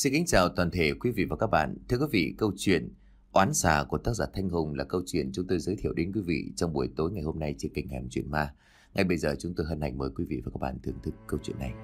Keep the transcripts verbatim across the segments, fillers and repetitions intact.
Xin kính chào toàn thể quý vị và các bạn. Thưa quý vị, câu chuyện Oán xà của tác giả Thanh Hùng là câu chuyện chúng tôi giới thiệu đến quý vị trong buổi tối ngày hôm nay trên kênh Hẻm Chuyện Ma. Ngay bây giờ chúng tôi hân hạnh mời quý vị và các bạn thưởng thức câu chuyện này.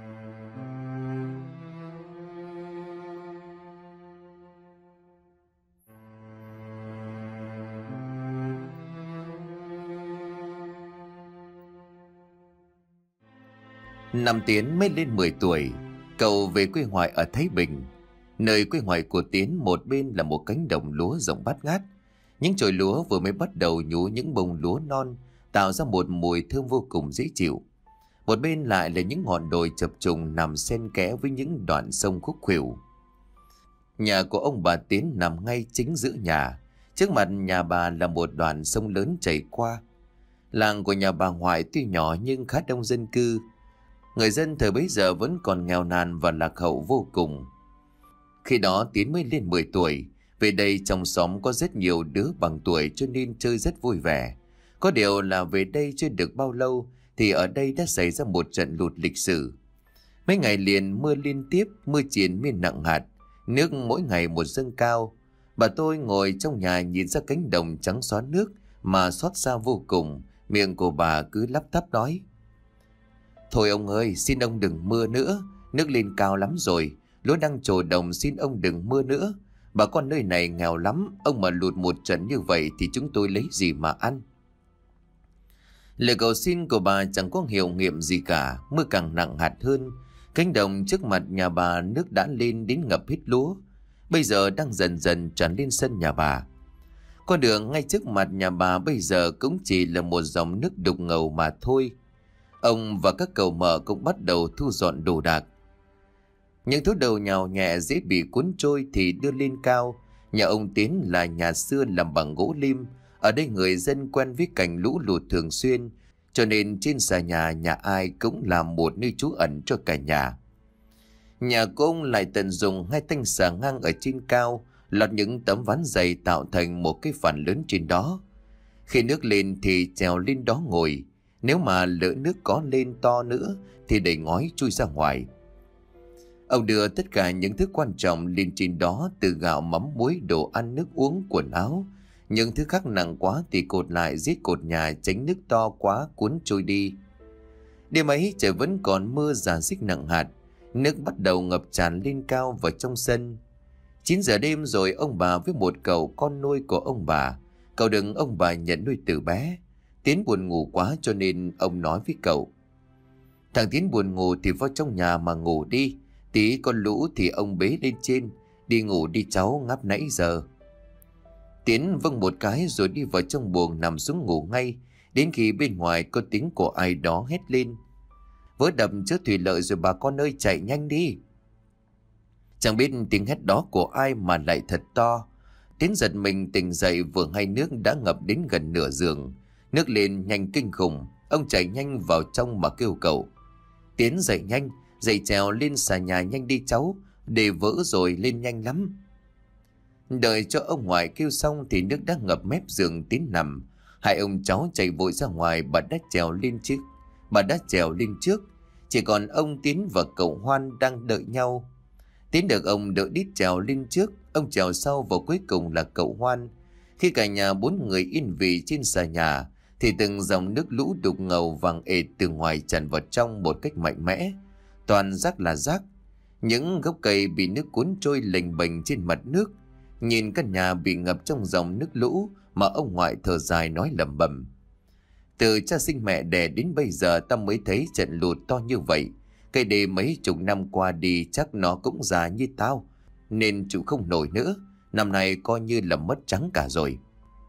Năm Tiến mới lên mười tuổi, cậu về quê ngoại ở Thái Bình. Nơi quê ngoại của Tiến một bên là một cánh đồng lúa rộng bát ngát. Những chồi lúa vừa mới bắt đầu nhú những bông lúa non, tạo ra một mùi thơm vô cùng dễ chịu. Một bên lại là những ngọn đồi chập trùng nằm xen kẽ với những đoạn sông khúc khuỷu. Nhà của ông bà Tiến nằm ngay chính giữa nhà. Trước mặt nhà bà là một đoạn sông lớn chảy qua. Làng của nhà bà ngoại tuy nhỏ nhưng khá đông dân cư. Người dân thời bấy giờ vẫn còn nghèo nàn và lạc hậu vô cùng. Khi đó Tiến mới lên mười tuổi. Về đây trong xóm có rất nhiều đứa bằng tuổi cho nên chơi rất vui vẻ. Có điều là về đây chưa được bao lâu thì ở đây đã xảy ra một trận lụt lịch sử. Mấy ngày liền mưa liên tiếp, mưa triền miên nặng hạt, nước mỗi ngày một dâng cao. Bà tôi ngồi trong nhà nhìn ra cánh đồng trắng xóa nước mà xót xa vô cùng. Miệng của bà cứ lắp bắp nói: "Thôi ông ơi, xin ông đừng mưa nữa, nước lên cao lắm rồi, lúa đang trổ đồng, xin ông đừng mưa nữa. Bà con nơi này nghèo lắm, ông mà lụt một trận như vậy thì chúng tôi lấy gì mà ăn." Lời cầu xin của bà chẳng có hiệu nghiệm gì cả. Mưa càng nặng hạt hơn. Cánh đồng trước mặt nhà bà nước đã lên đến ngập hết lúa, bây giờ đang dần dần tràn lên sân nhà bà. Con đường ngay trước mặt nhà bà bây giờ cũng chỉ là một dòng nước đục ngầu mà thôi. Ông và các cậu mợ cũng bắt đầu thu dọn đồ đạc. Những thứ đầu nhào nhẹ dễ bị cuốn trôi thì đưa lên cao. Nhà ông Tiến là nhà xưa làm bằng gỗ lim. Ở đây người dân quen với cảnh lũ lụt thường xuyên, cho nên trên xà nhà nhà ai cũng là một nơi trú ẩn cho cả nhà. Nhà của ông lại tận dụng hai thanh xà ngang ở trên cao, lót những tấm ván dày tạo thành một cái phản lớn trên đó. Khi nước lên thì trèo lên đó ngồi. Nếu mà lỡ nước có lên to nữa thì đẩy ngói chui ra ngoài. Ông đưa tất cả những thứ quan trọng lên trên đó, từ gạo mắm muối, đồ ăn nước uống, quần áo. Những thứ khác nặng quá thì cột lại dưới cột nhà, tránh nước to quá cuốn trôi đi. Đêm ấy trời vẫn còn mưa rả rích nặng hạt. Nước bắt đầu ngập tràn lên cao vào trong sân. Chín giờ đêm rồi, ông bà với một cậu con nuôi của ông bà. Cậu đừng ông bà nhận nuôi từ bé. Tiến buồn ngủ quá cho nên ông nói với cậu: "Thằng Tiến buồn ngủ thì vào trong nhà mà ngủ đi. Tí con lũ thì ông bế lên trên. Đi ngủ đi cháu, ngáp nãy giờ." Tiến vâng một cái rồi đi vào trong buồng nằm xuống ngủ ngay. Đến khi bên ngoài có tiếng của ai đó hét lên: "Vỡ đập trước thủy lợi rồi bà con ơi, chạy nhanh đi!" Chẳng biết tiếng hét đó của ai mà lại thật to. Tiến giật mình tỉnh dậy, vừa hay nước đã ngập đến gần nửa giường. Nước lên nhanh kinh khủng. Ông chạy nhanh vào trong mà kêu cậu: "Tiến dậy nhanh, dậy trèo lên xà nhà nhanh đi cháu, để vỡ rồi lên nhanh lắm." Đợi cho ông ngoại kêu xong thì nước đã ngập mép giường Tiến nằm. Hai ông cháu chạy vội ra ngoài. Bà đã trèo lên trước Bà đã trèo lên trước. Chỉ còn ông Tiến và cậu Hoan đang đợi nhau. Tiến được ông đỡ đít trèo lên trước, ông trèo sau và cuối cùng là cậu Hoan. Khi cả nhà bốn người yên vị trên xà nhà thì từng dòng nước lũ đục ngầu vàng ệt từ ngoài tràn vào trong một cách mạnh mẽ. Toàn rác là rác. Những gốc cây bị nước cuốn trôi lềnh bềnh trên mặt nước. Nhìn căn nhà bị ngập trong dòng nước lũ mà ông ngoại thở dài nói lẩm bẩm: "Từ cha sinh mẹ đẻ đến bây giờ ta mới thấy trận lụt to như vậy. Cây đê mấy chục năm qua đi chắc nó cũng già như tao, nên chịu không nổi nữa. Năm nay coi như là mất trắng cả rồi."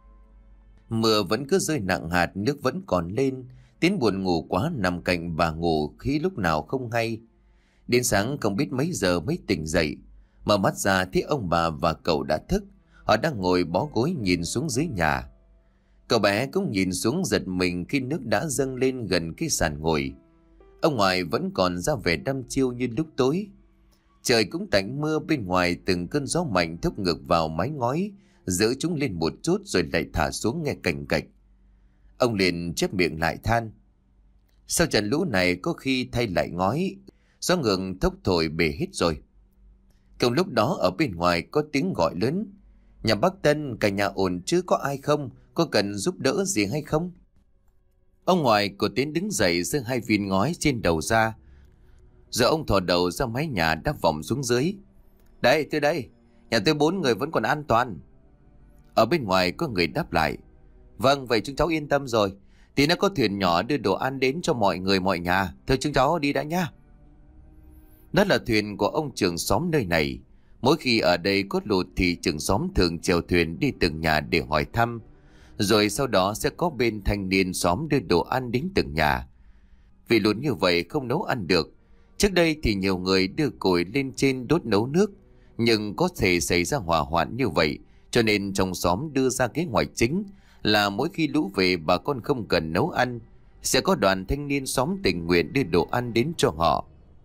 Mưa vẫn cứ rơi nặng hạt, nước vẫn còn lên. Tiến buồn ngủ quá, nằm cạnh bà ngủ khi lúc nào không hay. Đến sáng không biết mấy giờ mới tỉnh dậy. Mở mắt ra thấy ông bà và cậu đã thức. Họ đang ngồi bó gối nhìn xuống dưới nhà. Cậu bé cũng nhìn xuống giật mình khi nước đã dâng lên gần cái sàn ngồi. Ông ngoại vẫn còn ra vẻ đăm chiêu như lúc tối. Trời cũng tạnh mưa, bên ngoài từng cơn gió mạnh thốc ngược vào mái ngói, giữ chúng lên một chút rồi lại thả xuống nghe cành cạch. Ông liền chép miệng lại than: "Sau trận lũ này có khi thay lại ngói, gió ngừng thốc thổi bể hết rồi." Cùng lúc đó ở bên ngoài có tiếng gọi lớn: "Nhà bác Tân, cả nhà ổn chứ, có ai không? Có cần giúp đỡ gì hay không?" Ông ngoại của Tiến đứng dậy giơ hai viên ngói trên đầu ra. Giờ ông thò đầu ra mái nhà đáp vọng xuống dưới: "Đây, tôi đây. Nhà tôi bốn người vẫn còn an toàn." Ở bên ngoài có người đáp lại: "Vâng, vậy chúng cháu yên tâm rồi. Tí nữa có thuyền nhỏ đưa đồ ăn đến cho mọi người mọi nhà. Thôi chúng cháu đi đã nha." Đó là thuyền của ông trưởng xóm nơi này. Mỗi khi ở đây có lụt thì trưởng xóm thường chèo thuyền đi từng nhà để hỏi thăm. Rồi sau đó sẽ có bên thanh niên xóm đưa đồ ăn đến từng nhà. Vì lụt như vậy không nấu ăn được. Trước đây thì nhiều người đưa củi lên trên đốt nấu nước. Nhưng có thể xảy ra hỏa hoạn như vậy, cho nên trong xóm đưa ra kế hoạch chính là mỗi khi lũ về bà con không cần nấu ăn, sẽ có đoàn thanh niên xóm tình nguyện đưa đồ ăn đến cho họ.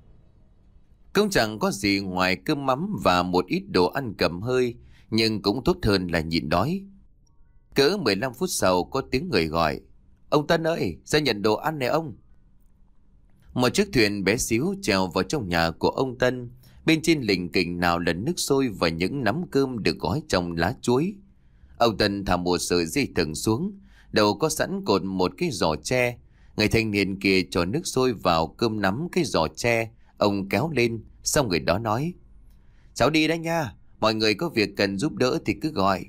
Cũng chẳng có gì ngoài cơm mắm và một ít đồ ăn cầm hơi, nhưng cũng tốt hơn là nhịn đói. Cỡ mười lăm phút sau có tiếng người gọi: "Ông Tân ơi, ra nhận đồ ăn này ông." Một chiếc thuyền bé xíu chèo vào trong nhà của ông Tân. Bên trên lình kình nào là nước sôi và những nắm cơm được gói trong lá chuối. Ông Tân thả một sợi dây thừng xuống, đầu có sẵn cột một cái giỏ tre. Người thanh niên kia cho nước sôi vào cơm nắm cái giỏ tre, ông kéo lên, xong người đó nói: "Cháu đi đấy nha, mọi người có việc cần giúp đỡ thì cứ gọi."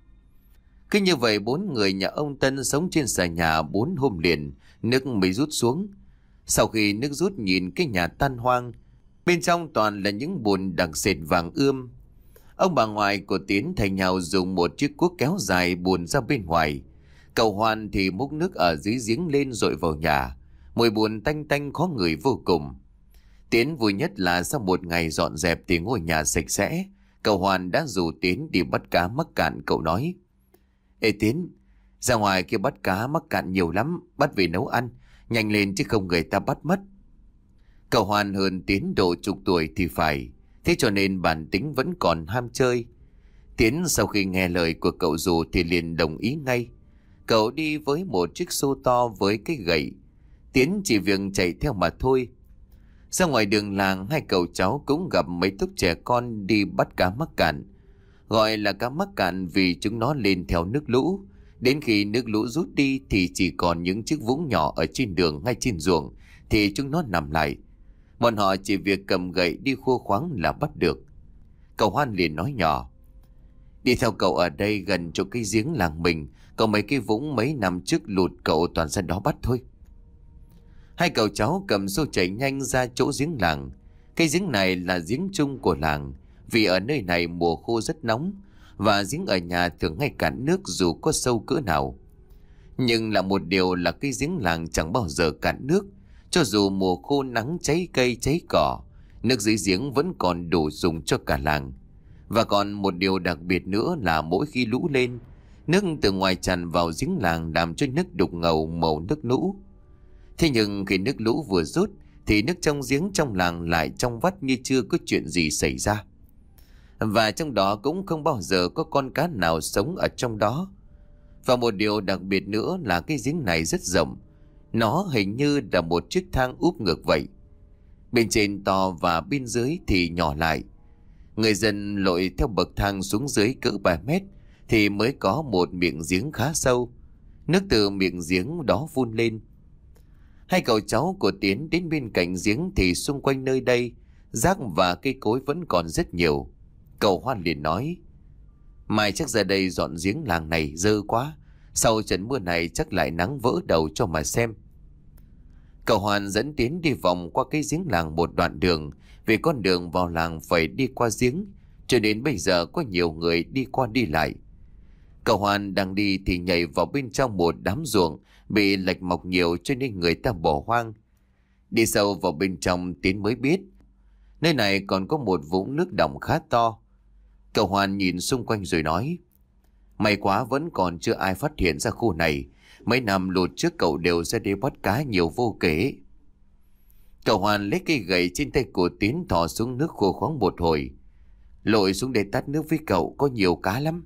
Cứ như vậy bốn người nhà ông Tân sống trên xà nhà bốn hôm liền, nước mới rút xuống. Sau khi nước rút nhìn cái nhà tan hoang, bên trong toàn là những bùn đặc sệt vàng ươm. Ông bà ngoại của Tiến thay nhau dùng một chiếc cuốc kéo dài bùn ra bên ngoài. Cậu Hoan thì múc nước ở dưới giếng lên dội vào nhà. Mùi bùn tanh tanh khó ngửi vô cùng. Tiến vui nhất là sau một ngày dọn dẹp thì ngôi nhà sạch sẽ. Cậu Hoan đã rủ Tiến đi bắt cá mắc cạn. Cậu nói: "Ê Tiến, ra ngoài kia bắt cá mắc cạn nhiều lắm, bắt về nấu ăn. Nhanh lên chứ không người ta bắt mất." Cậu Hoan hơn Tiến độ chục tuổi thì phải, thế cho nên bản tính vẫn còn ham chơi. Tiến sau khi nghe lời của cậu rủ thì liền đồng ý ngay. Cậu đi với một chiếc xô to với cái gậy. Tiến chỉ việc chạy theo mà thôi. Ra ngoài đường làng, hai cậu cháu cũng gặp mấy tốp trẻ con đi bắt cá mắc cạn. Gọi là cá mắc cạn vì chúng nó lên theo nước lũ. Đến khi nước lũ rút đi thì chỉ còn những chiếc vũng nhỏ ở trên đường ngay trên ruộng thì chúng nó nằm lại. Bọn họ chỉ việc cầm gậy đi khua khoáng là bắt được. Cậu Hoan liền nói nhỏ: "Đi theo cậu ở đây gần chỗ cái giếng làng mình, có mấy cái vũng mấy năm trước lụt cậu toàn ra đó bắt thôi." Hai cậu cháu cầm xô chạy nhanh ra chỗ giếng làng. Cái giếng này là giếng chung của làng, vì ở nơi này mùa khô rất nóng và giếng ở nhà thường hay cạn nước dù có sâu cỡ nào. Nhưng là một điều là cái giếng làng chẳng bao giờ cạn nước. Cho dù mùa khô nắng cháy cây cháy cỏ, nước dưới giếng vẫn còn đủ dùng cho cả làng. Và còn một điều đặc biệt nữa là mỗi khi lũ lên, nước từ ngoài tràn vào giếng làng làm cho nước đục ngầu màu nước lũ. Thế nhưng khi nước lũ vừa rút thì nước trong giếng trong làng lại trong vắt như chưa có chuyện gì xảy ra. Và trong đó cũng không bao giờ có con cá nào sống ở trong đó. Và một điều đặc biệt nữa là cái giếng này rất rộng. Nó hình như là một chiếc thang úp ngược vậy. Bên trên to và bên dưới thì nhỏ lại. Người dân lội theo bậc thang xuống dưới cỡ ba mét thì mới có một miệng giếng khá sâu. Nước từ miệng giếng đó phun lên. Hai cậu cháu của Tiến đến bên cạnh giếng thì xung quanh nơi đây rác và cây cối vẫn còn rất nhiều. Cậu Hoan liền nói: "Mai chắc ra đây dọn giếng làng này dơ quá. Sau trận mưa này chắc lại nắng vỡ đầu cho mà xem." Cậu Hoan dẫn Tiến đi vòng qua cái giếng làng một đoạn đường, vì con đường vào làng phải đi qua giếng, cho đến bây giờ có nhiều người đi qua đi lại. Cậu Hoan đang đi thì nhảy vào bên trong một đám ruộng bị lệch mọc nhiều cho nên người ta bỏ hoang. Đi sâu vào bên trong Tiến mới biết nơi này còn có một vũng nước đọng khá to. Cậu Hoan nhìn xung quanh rồi nói: "May quá vẫn còn chưa ai phát hiện ra khu này. Mấy năm lụt trước cậu đều ra đây bắt cá nhiều vô kể." Cậu Hoan lấy cây gậy trên tay của Tiến thò xuống nước khô khoáng một hồi. "Lội xuống để tát nước với cậu, có nhiều cá lắm."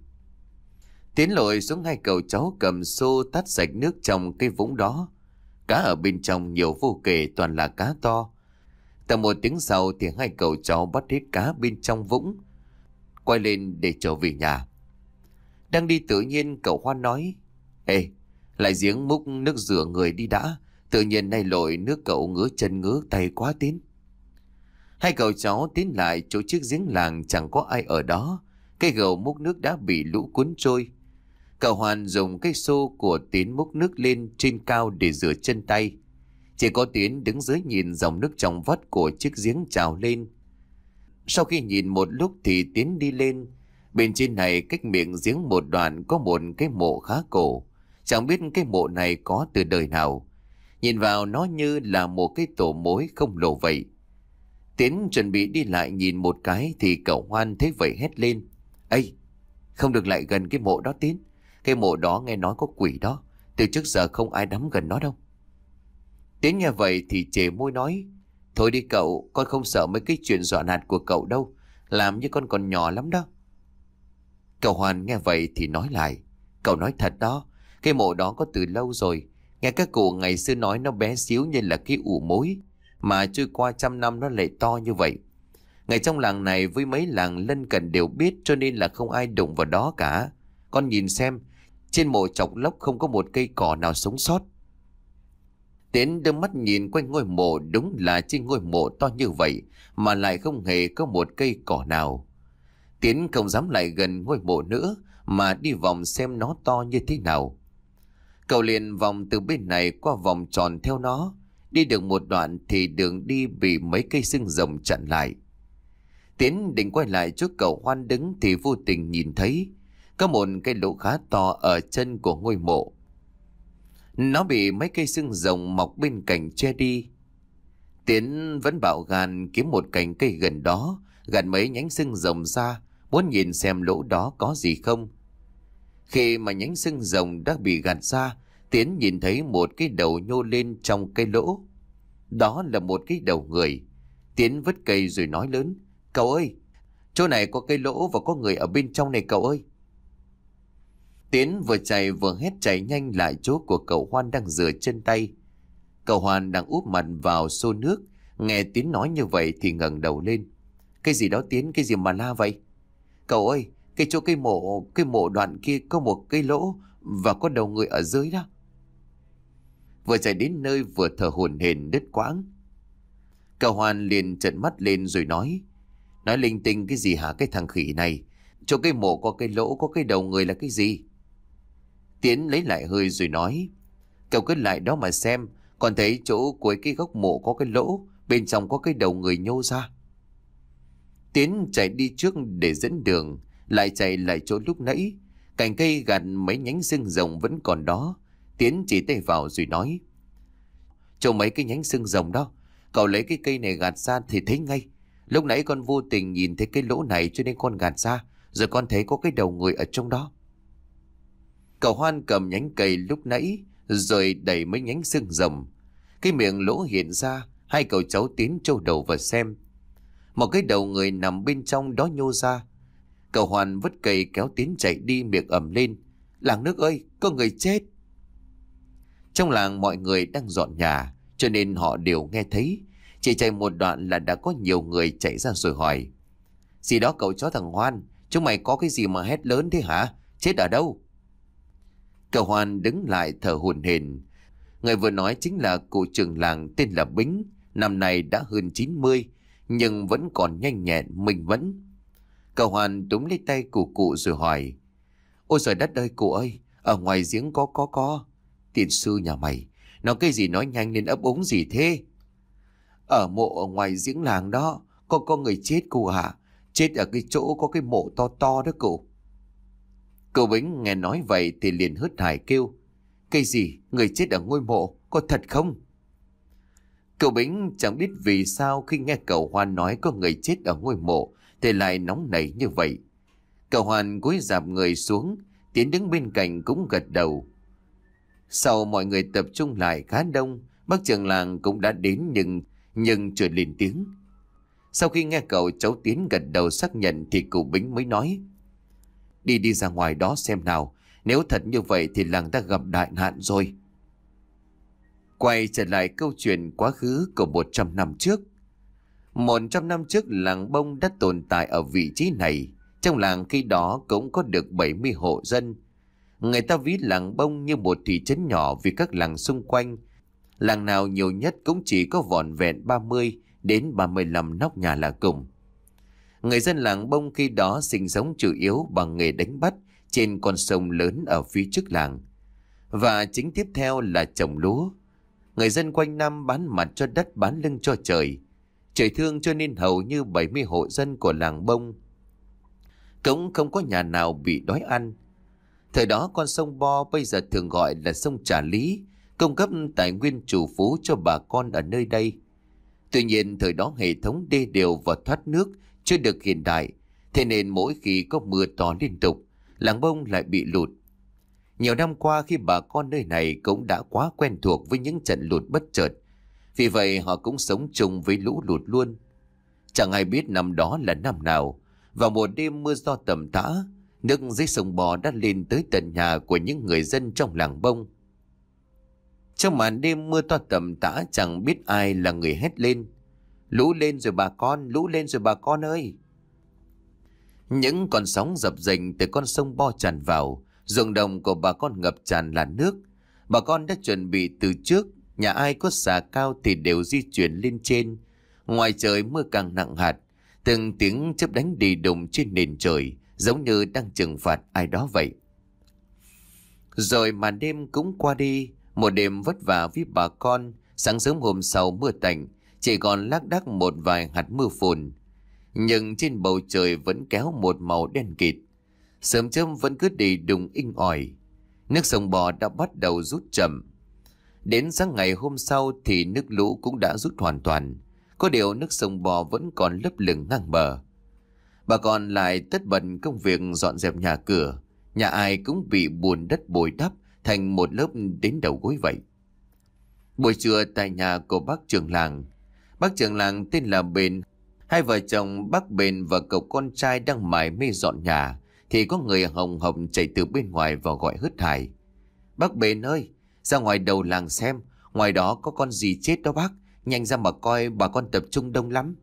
Tiến lội xuống, hai cậu cháu cầm xô tát sạch nước trong cái vũng đó. Cá ở bên trong nhiều vô kể, toàn là cá to. Tầm một tiếng sau thì hai cậu cháu bắt hết cá bên trong vũng, quay lên để trở về nhà. Đang đi tự nhiên cậu Hoan nói: Ê, lại giếng múc nước rửa người đi đã. Tự nhiên nay lội nước cậu ngứa chân ngứa tay quá Tiến. Hai cậu cháu tiến lại chỗ chiếc giếng làng, chẳng có ai ở đó. Cây gầu múc nước đã bị lũ cuốn trôi. Cậu Hoàn dùng cái xô của Tiến múc nước lên trên cao để rửa chân tay. Chỉ có Tiến đứng dưới nhìn dòng nước trong vắt của chiếc giếng trào lên. Sau khi nhìn một lúc thì Tiến đi lên. Bên trên này cách miệng giếng một đoạn có một cái mộ khá cổ. Chẳng biết cái mộ này có từ đời nào. Nhìn vào nó như là một cái tổ mối không lồ vậy. Tiến chuẩn bị đi lại nhìn một cái thì cậu Hoan thấy vậy hét lên: Ây, không được lại gần cái mộ đó Tiến. Cái mộ đó nghe nói có quỷ đó. Từ trước giờ không ai đắm gần nó đâu. Tiến nghe vậy thì chề môi nói: Thôi đi cậu, con không sợ mấy cái chuyện dọa nạt của cậu đâu. Làm như con còn nhỏ lắm đó. Cậu Hoan nghe vậy thì nói lại: Cậu nói thật đó. Cái mộ đó có từ lâu rồi. Nghe các cụ ngày xưa nói nó bé xíu như là cái ụ mối, mà trôi qua trăm năm nó lại to như vậy. Ngày trong làng này với mấy làng lân cận đều biết, cho nên là không ai đụng vào đó cả. Con nhìn xem, trên mộ chọc lốc không có một cây cỏ nào sống sót. Tiến đưa mắt nhìn quanh ngôi mộ, đúng là trên ngôi mộ to như vậy mà lại không hề có một cây cỏ nào. Tiến không dám lại gần ngôi mộ nữa mà đi vòng xem nó to như thế nào. Cậu liền vòng từ bên này qua vòng tròn theo nó. Đi được một đoạn thì đường đi bị mấy cây xương rồng chặn lại. Tiến định quay lại chỗ cậu Hoan đứng thì vô tình nhìn thấy có một cây lỗ khá to ở chân của ngôi mộ. Nó bị mấy cây xương rồng mọc bên cạnh che đi. Tiến vẫn bảo gan kiếm một cành cây gần đó, gặt mấy nhánh xương rồng ra, muốn nhìn xem lỗ đó có gì không. Khi mà nhánh xương rồng đã bị gạt ra, Tiến nhìn thấy một cái đầu nhô lên trong cây lỗ. Đó là một cái đầu người. Tiến vứt cây rồi nói lớn: Cậu ơi, chỗ này có cây lỗ và có người ở bên trong này cậu ơi. Tiến vừa chạy vừa hét chạy nhanh lại chỗ của cậu Hoan đang rửa chân tay. Cậu Hoan đang úp mặt vào xô nước, nghe Tiến nói như vậy thì ngẩng đầu lên. Cái gì đó Tiến, cái gì mà la vậy? Cậu ơi, cái chỗ cây mộ, cái mộ đoạn kia có một cây lỗ và có đầu người ở dưới đó. Vừa chạy đến nơi vừa thở hổn hển đứt quãng. Cậu Hoan liền trợn mắt lên rồi nói: Nói linh tinh cái gì hả cái thằng khỉ này? Chỗ cây mộ có cây lỗ, có cái đầu người là cái gì? Tiến lấy lại hơi rồi nói: Cậu cứ lại đó mà xem. Còn thấy chỗ cuối cái gốc mộ có cái lỗ, bên trong có cái đầu người nhô ra. Tiến chạy đi trước để dẫn đường, lại chạy lại chỗ lúc nãy. Cành cây gạt mấy nhánh xương rồng vẫn còn đó. Tiến chỉ tay vào rồi nói: Chỗ mấy cái nhánh xương rồng đó, cậu lấy cái cây này gạt ra thì thấy ngay. Lúc nãy con vô tình nhìn thấy cái lỗ này cho nên con gạt ra, rồi con thấy có cái đầu người ở trong đó. Cậu Hoan cầm nhánh cây lúc nãy rồi đẩy mấy nhánh xương rồng. Cái miệng lỗ hiện ra, hai cậu cháu Tiến trâu đầu vào xem. Một cái đầu người nằm bên trong đó nhô ra. Cậu Hoan vứt cây kéo Tiến chạy đi, miệng ầm lên: Làng nước ơi, có người chết! Trong làng mọi người đang dọn nhà, cho nên họ đều nghe thấy. Chỉ chạy một đoạn là đã có nhiều người chạy ra rồi hỏi: Gì đó cậu chó thằng Hoan, chúng mày có cái gì mà hét lớn thế hả? Chết ở đâu? Cậu Hoan đứng lại thở hổn hển. Người vừa nói chính là cụ trưởng làng tên là Bính. Năm nay đã hơn chín mươi, nhưng vẫn còn nhanh nhẹn, minh mẫn. Cậu Hoan túm lấy tay của cụ rồi hỏi: Ôi trời đất ơi cụ ơi, ở ngoài giếng có có có. Tiền sư nhà mày, nói cái gì nói nhanh nên ấp úng gì thế? Ở mộ ở ngoài giếng làng đó, có có người chết cụ hả? Chết ở cái chỗ có cái mộ to to đó cụ. Cậu Bính nghe nói vậy thì liền hớt hải kêu: Cái gì? Người chết ở ngôi mộ? Có thật không? Cậu Bính chẳng biết vì sao khi nghe cậu Hoan nói có người chết ở ngôi mộ thì lại nóng nảy như vậy. Cậu Hoan cúi rạp người xuống, Tiến đứng bên cạnh cũng gật đầu. Sau mọi người tập trung lại khá đông, bác trưởng làng cũng đã đến nhưng nhưng chưa lên tiếng. Sau khi nghe cậu cháu Tiến gật đầu xác nhận thì cụ Bính mới nói: Đi đi ra ngoài đó xem nào, nếu thật như vậy thì làng ta gặp đại nạn rồi. Quay trở lại câu chuyện quá khứ của một trăm năm trước. Một trăm năm trước làng Bông đã tồn tại ở vị trí này. Trong làng khi đó cũng có được bảy mươi hộ dân. Người ta ví làng Bông như một thị trấn nhỏ vì các làng xung quanh. Làng nào nhiều nhất cũng chỉ có vỏn vẹn ba mươi đến ba mươi lăm nóc nhà là cùng. Người dân làng Bông khi đó sinh sống chủ yếu bằng nghề đánh bắt trên con sông lớn ở phía trước làng. Và chính tiếp theo là trồng lúa. Người dân quanh năm bán mặt cho đất, bán lưng cho trời. Trời thương cho nên hầu như bảy mươi hộ dân của làng Bông cũng không có nhà nào bị đói ăn. Thời đó con sông Bo, bây giờ thường gọi là sông Trà Lý, cung cấp tài nguyên trù phú cho bà con ở nơi đây. Tuy nhiên thời đó hệ thống đê điều và thoát nước chưa được hiện đại, thế nên mỗi khi có mưa to liên tục, làng Bông lại bị lụt. Nhiều năm qua khi bà con nơi này cũng đã quá quen thuộc với những trận lụt bất chợt, vì vậy họ cũng sống chung với lũ lụt luôn. Chẳng ai biết năm đó là năm nào, vào một đêm mưa to tầm tã, nước dưới sông Bò đã lên tới tận nhà của những người dân trong làng Bông. Trong màn đêm mưa to tầm tã, chẳng biết ai là người hét lên: "Lũ lên rồi bà con, lũ lên rồi bà con ơi!" Những con sóng dập dềnh từ con sông Bo tràn vào, ruộng đồng của bà con ngập tràn là nước. Bà con đã chuẩn bị từ trước, nhà ai có xà cao thì đều di chuyển lên trên. Ngoài trời mưa càng nặng hạt, từng tiếng chớp đánh đi đùng trên nền trời, giống như đang trừng phạt ai đó vậy. Rồi màn đêm cũng qua đi, một đêm vất vả với bà con. Sáng sớm hôm sau mưa tạnh, chỉ còn lác đác một vài hạt mưa phùn, nhưng trên bầu trời vẫn kéo một màu đen kịt. Sớm chớm vẫn cứ đi đùng inh ỏi. Nước sông Bò đã bắt đầu rút chậm. Đến sáng ngày hôm sau thì nước lũ cũng đã rút hoàn toàn. Có điều nước sông Bò vẫn còn lấp lửng ngang bờ. Bà con lại tất bật công việc dọn dẹp nhà cửa. Nhà ai cũng bị bùn đất bồi đắp thành một lớp đến đầu gối vậy. Buổi trưa tại nhà của bác trưởng làng. Bác trưởng làng tên là Bền. Hai vợ chồng bác Bền và cậu con trai đang mải mê dọn nhà thì có người hồng hồng chạy từ bên ngoài vào gọi hớt hải: "Bác Bền ơi, ra ngoài đầu làng xem, ngoài đó có con gì chết đó bác, nhanh ra mà coi, bà con tập trung đông lắm."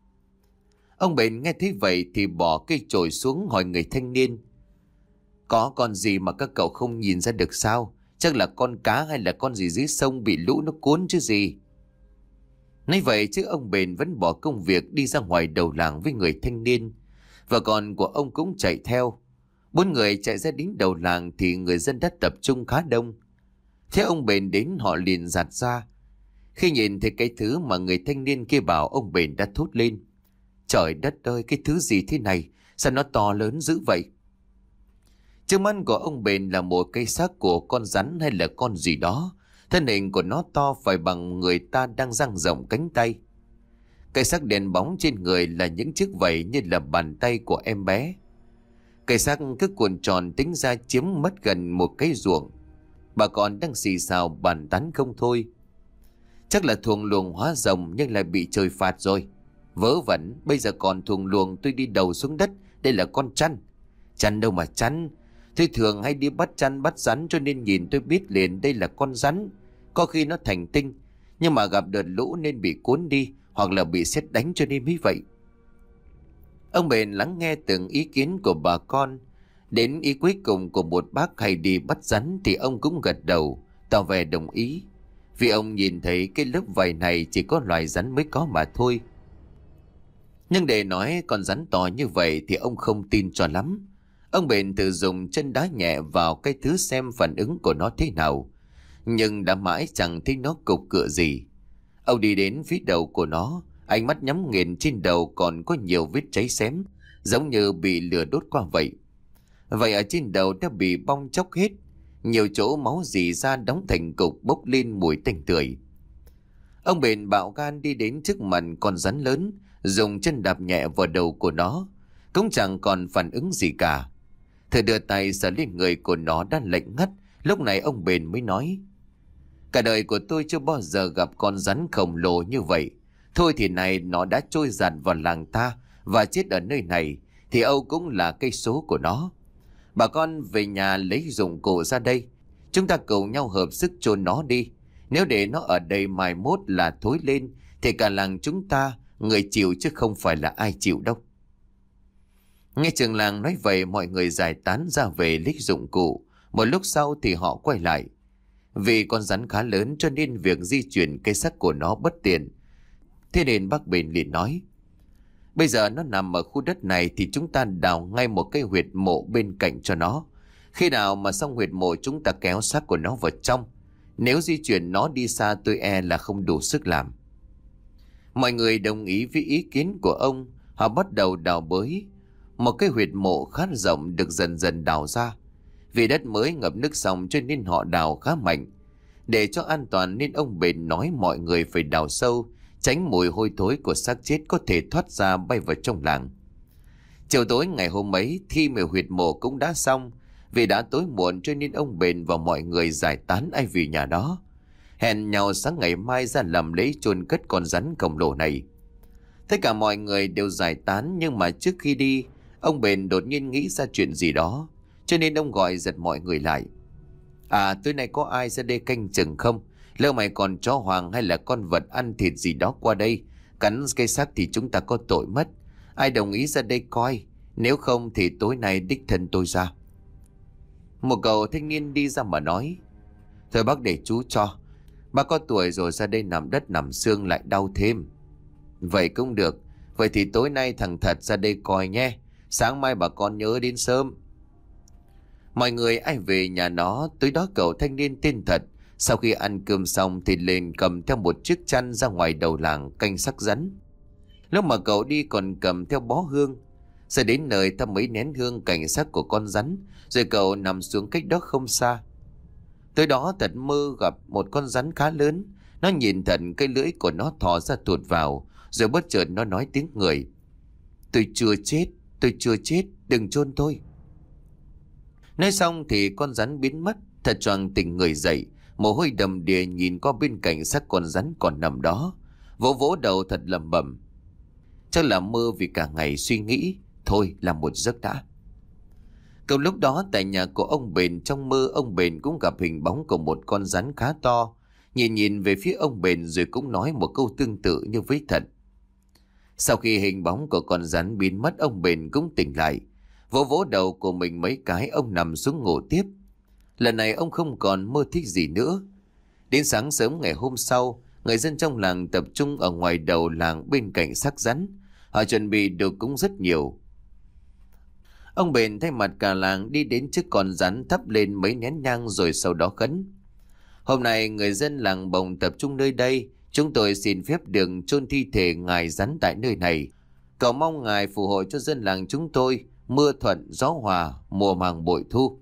Ông Bền nghe thấy vậy thì bỏ cây chổi xuống hỏi người thanh niên: "Có con gì mà các cậu không nhìn ra được sao? Chắc là con cá hay là con gì dưới sông bị lũ nó cuốn chứ gì." Nói vậy chứ ông Bền vẫn bỏ công việc đi ra ngoài đầu làng với người thanh niên. Vợ con của ông cũng chạy theo. Bốn người chạy ra đến đầu làng thì người dân đã tập trung khá đông. Thế ông Bền đến họ liền giạt ra. Khi nhìn thấy cái thứ mà người thanh niên kia bảo, ông Bền đã thốt lên: "Trời đất ơi, cái thứ gì thế này? Sao nó to lớn dữ vậy?" Trước mắt của ông Bền là một cây xác của con rắn hay là con gì đó. Thân hình của nó to phải bằng người ta đang dang rộng cánh tay. Cây xác đèn bóng trên người là những chiếc vảy như là bàn tay của em bé. Cây xác cứ cuộn tròn tính ra chiếm mất gần một cái ruộng. Bà con đang xì xào bàn tán không thôi. Chắc là thuồng luồng hóa rồng nhưng lại bị trời phạt rồi. Vớ vẩn, bây giờ còn thuồng luồng tôi đi đầu xuống đất. Đây là con chăn. Chăn đâu mà chăn. Tôi thường hay đi bắt chăn bắt rắn cho nên nhìn tôi biết liền đây là con rắn. Có khi nó thành tinh, nhưng mà gặp đợt lũ nên bị cuốn đi, hoặc là bị sét đánh cho nên mới vậy. Ông Bền lắng nghe từng ý kiến của bà con. Đến ý cuối cùng của một bác hay đi bắt rắn thì ông cũng gật đầu, tỏ vẻ đồng ý. Vì ông nhìn thấy cái lớp vảy này chỉ có loài rắn mới có mà thôi. Nhưng để nói con rắn to như vậy thì ông không tin cho lắm. Ông Bền thử dùng chân đá nhẹ vào cái thứ xem phản ứng của nó thế nào, nhưng đã mãi chẳng thấy nó cục cựa gì. Ông đi đến phía đầu của nó, ánh mắt nhắm nghiền, trên đầu còn có nhiều vết cháy xém, giống như bị lửa đốt qua vậy. Vậy ở trên đầu đã bị bong chóc hết, nhiều chỗ máu rỉ ra đóng thành cục bốc lên mùi tanh tưởi. Ông Bền bạo gan đi đến trước mặt con rắn lớn, dùng chân đạp nhẹ vào đầu của nó, cũng chẳng còn phản ứng gì cả. Thử đưa tay sờ lên người của nó đã lạnh ngắt. Lúc này ông Bền mới nói: "Cả đời của tôi chưa bao giờ gặp con rắn khổng lồ như vậy. Thôi thì này nó đã trôi dạt vào làng ta và chết ở nơi này thì Âu cũng là cây số của nó. Bà con về nhà lấy dụng cụ ra đây, chúng ta cùng nhau hợp sức chôn nó đi. Nếu để nó ở đây mai mốt là thối lên thì cả làng chúng ta Người chịu chứ không phải là ai chịu đâu. Nghe trưởng làng nói vậy, mọi người giải tán ra về lích dụng cụ. Một lúc sau thì họ quay lại. Vì con rắn khá lớn cho nên việc di chuyển cây xác của nó bất tiện. Thế nên bác Bền liền nói: bây giờ nó nằm ở khu đất này thì chúng ta đào ngay một cái huyệt mộ bên cạnh cho nó. Khi nào mà xong huyệt mộ chúng ta kéo xác của nó vào trong. Nếu di chuyển nó đi xa tôi e là không đủ sức làm. Mọi người đồng ý với ý kiến của ông. Họ bắt đầu đào bới. Một cái huyệt mộ khá rộng được dần dần đào ra. Vì đất mới ngập nước xong cho nên họ đào khá mạnh. Để cho an toàn nên ông Bền nói mọi người phải đào sâu, tránh mùi hôi thối của xác chết có thể thoát ra bay vào trong làng. Chiều tối ngày hôm ấy, thi mèo huyệt mộ cũng đã xong. Vì đã tối muộn cho nên ông Bền và mọi người giải tán ai vì nhà đó. Hẹn nhau sáng ngày mai ra làm lễ chôn cất con rắn khổng lồ này. Tất cả mọi người đều giải tán, nhưng mà trước khi đi, ông Bền đột nhiên nghĩ ra chuyện gì đó, cho nên ông gọi giật mọi người lại. À, tối nay có ai ra đây canh chừng không? Lỡ mày còn chó hoàng hay là con vật ăn thịt gì đó qua đây cắn cây xác thì chúng ta có tội mất. Ai đồng ý ra đây coi? Nếu không thì tối nay đích thân tôi ra. Một cậu thanh niên đi ra mà nói: thôi bác để chú cho. Bác có tuổi rồi, ra đây nằm đất nằm xương lại đau thêm. Vậy cũng được. Vậy thì tối nay thằng Thật ra đây coi nhé. Sáng mai bà con nhớ đến sớm. Mọi người ai về nhà nó. Tối đó cậu thanh niên tên Thật sau khi ăn cơm xong thì lên cầm theo một chiếc chăn ra ngoài đầu làng canh xác rắn. Lúc mà cậu đi còn cầm theo bó hương. Rồi đến nơi thăm mấy nén hương cạnh xác của con rắn. Rồi cậu nằm xuống cách đó không xa. Tới đó Thật mơ gặp một con rắn khá lớn. Nó nhìn Thật, cái lưỡi của nó thò ra tuột vào. Rồi bất chợt nó nói tiếng người: tôi chưa chết, tôi chưa chết, đừng chôn tôi. Nói xong thì con rắn biến mất. Thật choàng tỉnh người dậy, mồ hôi đầm đìa nhìn qua bên cạnh xác con rắn còn nằm đó. Vỗ vỗ đầu Thật lẩm bẩm: chắc là mơ vì cả ngày suy nghĩ. Thôi làm một giấc đã. Cùng lúc đó tại nhà của ông Bền, trong mơ ông Bền cũng gặp hình bóng của một con rắn khá to. Nhìn nhìn về phía ông Bền rồi cũng nói một câu tương tự như với Thật. Sau khi hình bóng của con rắn biến mất, ông Bền cũng tỉnh lại. Vỗ vỗ đầu của mình mấy cái, ông nằm xuống ngủ tiếp. Lần này ông không còn mơ thích gì nữa. Đến sáng sớm ngày hôm sau, người dân trong làng tập trung ở ngoài đầu làng bên cạnh xác rắn. Họ chuẩn bị đồ cúng rất nhiều. Ông Bền thay mặt cả làng đi đến trước con rắn thắp lên mấy nén nhang rồi sau đó khấn: hôm nay người dân làng Bồng tập trung nơi đây. Chúng tôi xin phép được chôn thi thể ngài rắn tại nơi này. Cầu mong ngài phù hộ cho dân làng chúng tôi mưa thuận gió hòa, mùa màng bội thu.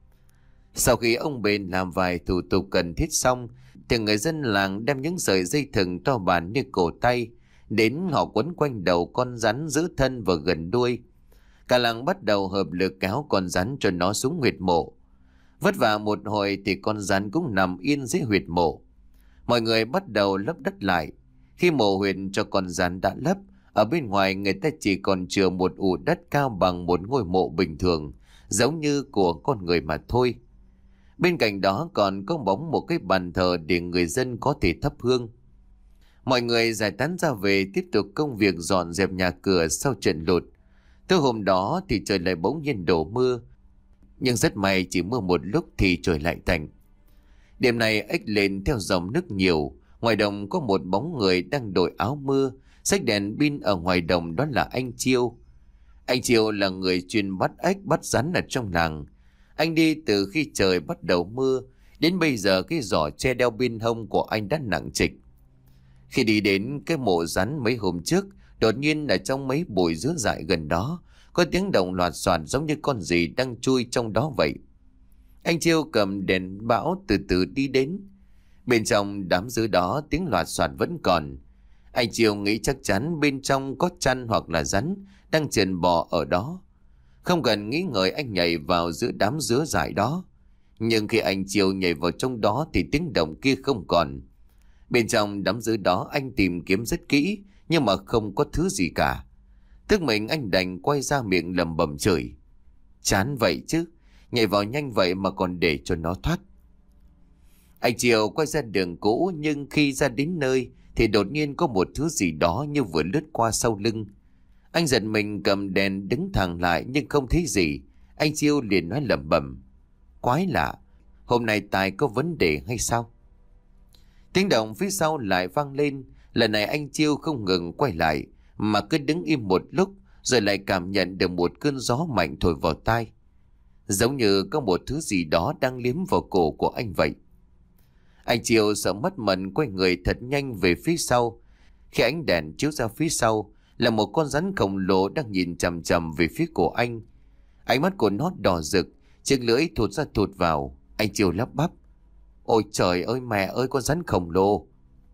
Sau khi ông Bền làm vài thủ tục cần thiết xong thì người dân làng đem những sợi dây thừng to bản như cổ tay đến, họ quấn quanh đầu con rắn giữ thân và gần đuôi. Cả làng bắt đầu hợp lực kéo con rắn cho nó xuống huyệt mộ. Vất vả một hồi thì con rắn cũng nằm yên dưới huyệt mộ. Mọi người bắt đầu lấp đất lại. Khi mộ huyệt cho con rắn đã lấp, ở bên ngoài người ta chỉ còn chừa một ụ đất cao bằng một ngôi mộ bình thường, giống như của con người mà thôi. Bên cạnh đó còn có bóng một cái bàn thờ để người dân có thể thắp hương. Mọi người giải tán ra về tiếp tục công việc dọn dẹp nhà cửa sau trận lụt. Tới hôm đó thì trời lại bỗng nhiên đổ mưa. Nhưng rất may chỉ mưa một lúc thì trời lại tạnh. Đêm nay ếch lên theo dòng nước nhiều. Ngoài đồng có một bóng người đang đội áo mưa, xách đèn pin ở ngoài đồng, đó là anh Chiêu. Anh Chiêu là người chuyên bắt ếch bắt rắn ở trong làng. Anh đi từ khi trời bắt đầu mưa. Đến bây giờ cái giỏ che đeo bên hông của anh đã nặng trịch. Khi đi đến cái mộ rắn mấy hôm trước, đột nhiên ở trong mấy bụi dứa dại gần đó có tiếng động loạt soạt giống như con gì đang chui trong đó vậy. Anh Chiêu cầm đèn bão từ từ đi đến. Bên trong đám dứa đó tiếng loạt soạt vẫn còn. Anh Chiêu nghĩ chắc chắn bên trong có chăn hoặc là rắn đang trườn bò ở đó. Không cần nghĩ ngợi anh nhảy vào giữa đám dứa dại đó. Nhưng khi anh Chiêu nhảy vào trong đó thì tiếng động kia không còn. Bên trong đám dứa đó anh tìm kiếm rất kỹ nhưng mà không có thứ gì cả. Tức mình anh đành quay ra miệng lầm bầm chửi: chán vậy chứ, nhảy vào nhanh vậy mà còn để cho nó thoát. Anh Chiêu quay ra đường cũ, nhưng khi ra đến nơi thì đột nhiên có một thứ gì đó như vừa lướt qua sau lưng. Anh giật mình cầm đèn đứng thẳng lại nhưng không thấy gì. Anh Chiêu liền nói lẩm bẩm: Quái lạ, hôm nay Tài có vấn đề hay sao? Tiếng động phía sau lại vang lên. Lần này anh Chiêu không ngừng quay lại mà cứ đứng im một lúc, rồi lại cảm nhận được một cơn gió mạnh thổi vào tai. Giống như có một thứ gì đó đang liếm vào cổ của anh vậy. Anh Chiêu sợ mất mật quay người thật nhanh về phía sau. Khi ánh đèn chiếu ra phía sau là một con rắn khổng lồ đang nhìn chằm chằm về phía cổ anh. Ánh mắt của nó đỏ rực, chiếc lưỡi thụt ra thụt vào. Anh Chiêu lắp bắp: Ôi trời ơi, mẹ ơi, con rắn khổng lồ!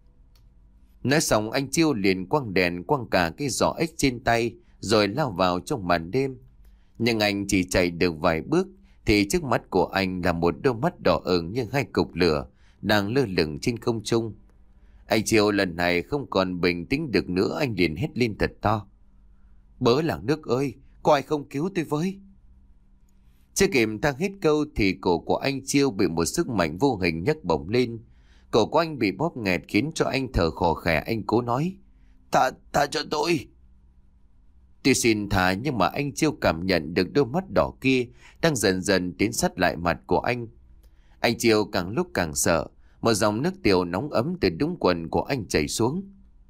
Nói xong anh Chiêu liền quăng đèn quăng cả cái giỏ ếch trên tay, rồi lao vào trong màn đêm. Nhưng anh chỉ chạy được vài bước thì trước mắt của anh là một đôi mắt đỏ ửng như hai cục lửa đang lơ lửng trên không trung. Anh Chiêu lần này không còn bình tĩnh được nữa, anh liền hét lên thật to: Bớ làng nước ơi, có ai không cứu tôi với? Chưa kịp thang hết câu thì cổ của anh Chiêu bị một sức mạnh vô hình nhấc bổng lên. Cổ của anh bị bóp nghẹt khiến cho anh thở khò khè. Anh cố nói: Tha, tha cho tôi. Tôi xin tha, nhưng mà anh Chiêu cảm nhận được đôi mắt đỏ kia đang dần dần tiến sát lại mặt của anh. Anh Chiêu càng lúc càng sợ. Một dòng nước tiểu nóng ấm từ đúng quần của anh chảy xuống.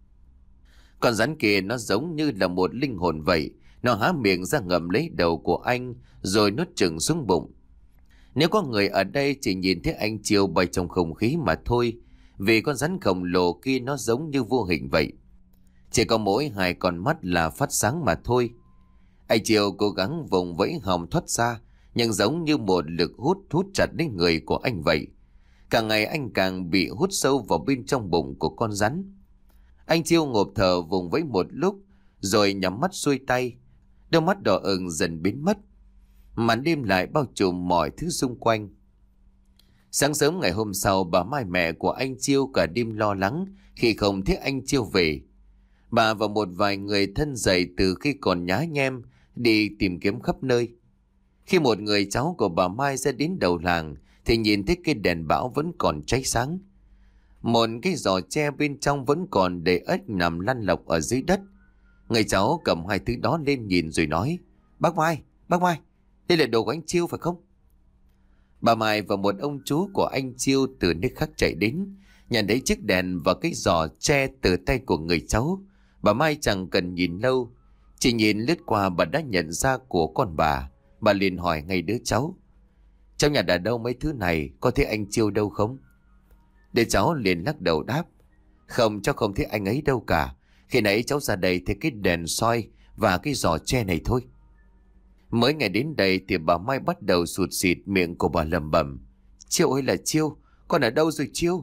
Con rắn kia nó giống như là một linh hồn vậy. Nó há miệng ra ngậm lấy đầu của anh rồi nuốt chửng xuống bụng. Nếu có người ở đây chỉ nhìn thấy anh Chiêu bay trong không khí mà thôi, vì con rắn khổng lồ kia nó giống như vô hình vậy. Chỉ có mỗi hai con mắt là phát sáng mà thôi. Anh Chiêu cố gắng vùng vẫy hòng thoát ra, nhưng giống như một lực hút hút chặt đến người của anh vậy. Càng ngày anh càng bị hút sâu vào bên trong bụng của con rắn. Anh Chiêu ngộp thở vùng vẫy một lúc, rồi nhắm mắt xuôi tay. Đôi mắt đỏ ửng dần biến mất. Màn đêm lại bao trùm mọi thứ xung quanh. Sáng sớm ngày hôm sau, bà Mai mẹ của anh Chiêu cả đêm lo lắng khi không thấy anh Chiêu về. Bà và một vài người thân dậy từ khi còn nhá nhem đi tìm kiếm khắp nơi. Khi một người cháu của bà Mai ra đến đầu làng thì nhìn thấy cái đèn bão vẫn còn cháy sáng. Một cái giỏ tre bên trong vẫn còn để ếch nằm lăn lọc ở dưới đất. Người cháu cầm hai thứ đó lên nhìn rồi nói: Bác Mai, bác Mai, đây là đồ của anh Chiêu phải không? Bà Mai và một ông chú của anh Chiêu từ nơi khác chạy đến, nhận lấy chiếc đèn và cái giỏ tre từ tay của người cháu. Bà Mai chẳng cần nhìn lâu, chỉ nhìn lướt qua bà đã nhận ra của con bà. Bà liền hỏi ngay đứa cháu: Trong nhà đã đâu mấy thứ này, có thấy anh Chiêu đâu không? Đứa cháu liền lắc đầu đáp: Không, cháu không thấy anh ấy đâu cả. Khi nãy cháu ra đây thấy cái đèn soi và cái giỏ tre này thôi. Mới ngày đến đây thì bà Mai bắt đầu sụt sịt, miệng của bà lẩm bẩm: Chiêu ơi là Chiêu, con ở đâu rồi Chiêu?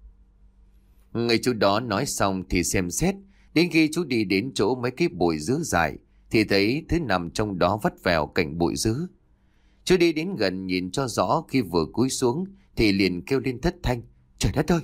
Người chú đó nói xong thì xem xét. Đến khi chú đi đến chỗ mấy cái bụi dứa dại thì thấy thứ nằm trong đó vắt vẻo cạnh bụi dứa. Chú đi đến gần nhìn cho rõ, khi vừa cúi xuống thì liền kêu lên thất thanh: Trời đất ơi!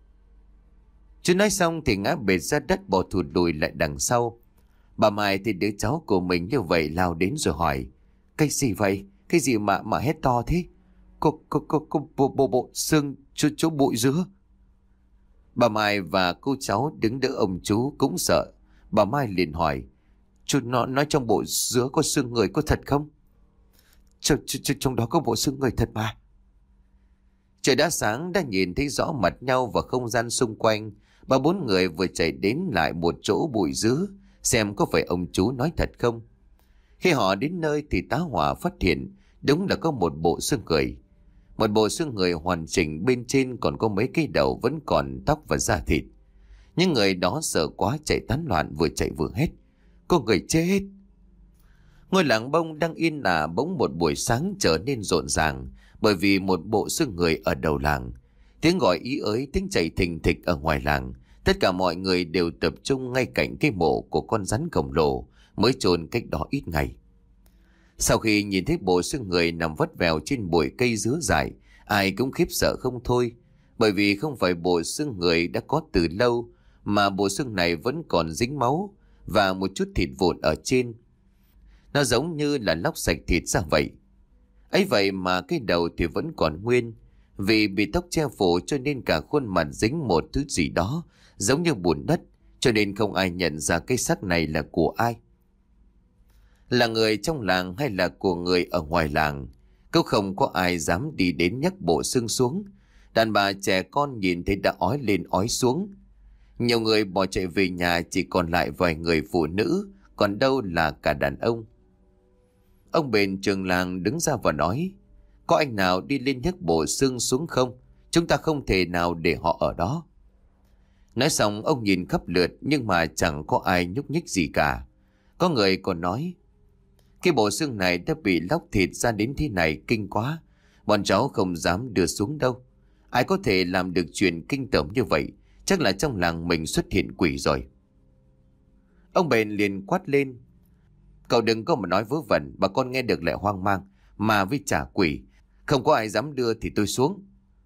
Chú nói xong thì ngã bệt ra đất, bỏ thụt lùi lại đằng sau. Bà Mai thì đứa cháu của mình như vậy lao đến rồi hỏi: Cái gì vậy? Cái gì mà mà hét to thế? Cô, cô, cô, cô, bộ, bộ, bộ, xương chỗ, chỗ bụi dứa. Bà Mai và cô cháu đứng đỡ ông chú cũng sợ. Bà Mai liền hỏi: Chú nó nói trong bộ dứa có xương người có thật không? Ch ch ch trong đó có bộ xương người thật mà. Trời đã sáng, đã nhìn thấy rõ mặt nhau và không gian xung quanh. Ba bốn người vừa chạy đến lại một chỗ bụi dứa, xem có phải ông chú nói thật không. Khi họ đến nơi thì tá hỏa phát hiện đúng là có một bộ xương người. Một bộ xương người hoàn chỉnh, bên trên còn có mấy cái đầu vẫn còn tóc và da thịt. Nhưng người đó sợ quá chạy tán loạn, vừa chạy vừa hét: Có người chết! Ngôi làng bông đang yên ả bỗng một buổi sáng trở nên rộn ràng, bởi vì một bộ xương người ở đầu làng. Tiếng gọi ý ới, tiếng chạy thình thịch ở ngoài làng. Tất cả mọi người đều tập trung ngay cạnh cái mộ của con rắn khổng lồ mới chôn cách đó ít ngày. Sau khi nhìn thấy bộ xương người nằm vắt vẻo trên bụi cây dứa dại, ai cũng khiếp sợ không thôi. Bởi vì không phải bộ xương người đã có từ lâu, mà bộ xương này vẫn còn dính máu và một chút thịt vụn ở trên. Nó giống như là lóc sạch thịt ra vậy. Ấy vậy mà cái đầu thì vẫn còn nguyên. Vì bị tóc che phủ cho nên cả khuôn mặt dính một thứ gì đó giống như bùn đất, cho nên không ai nhận ra cái xác này là của ai. Là người trong làng hay là của người ở ngoài làng, cũng không có ai dám đi đến nhấc bộ xương xuống. Đàn bà trẻ con nhìn thấy đã ói lên ói xuống. Nhiều người bỏ chạy về nhà, chỉ còn lại vài người phụ nữ, còn đâu là cả đàn ông. Ông Bền trường làng đứng ra và nói: có anh nào đi lên nhấc bộ xương xuống không? Chúng ta không thể nào để họ ở đó. Nói xong ông nhìn khắp lượt nhưng mà chẳng có ai nhúc nhích gì cả. Có người còn nói: cái bộ xương này đã bị lóc thịt ra đến thế này kinh quá, bọn cháu không dám đưa xuống đâu. Ai có thể làm được chuyện kinh tởm như vậy? Chắc là trong làng mình xuất hiện quỷ rồi. Ông Bền liền quát lên: cậu đừng có mà nói vớ vẩn, bà con nghe được lại hoang mang, mà với trả quỷ. Không có ai dám đưa thì tôi xuống.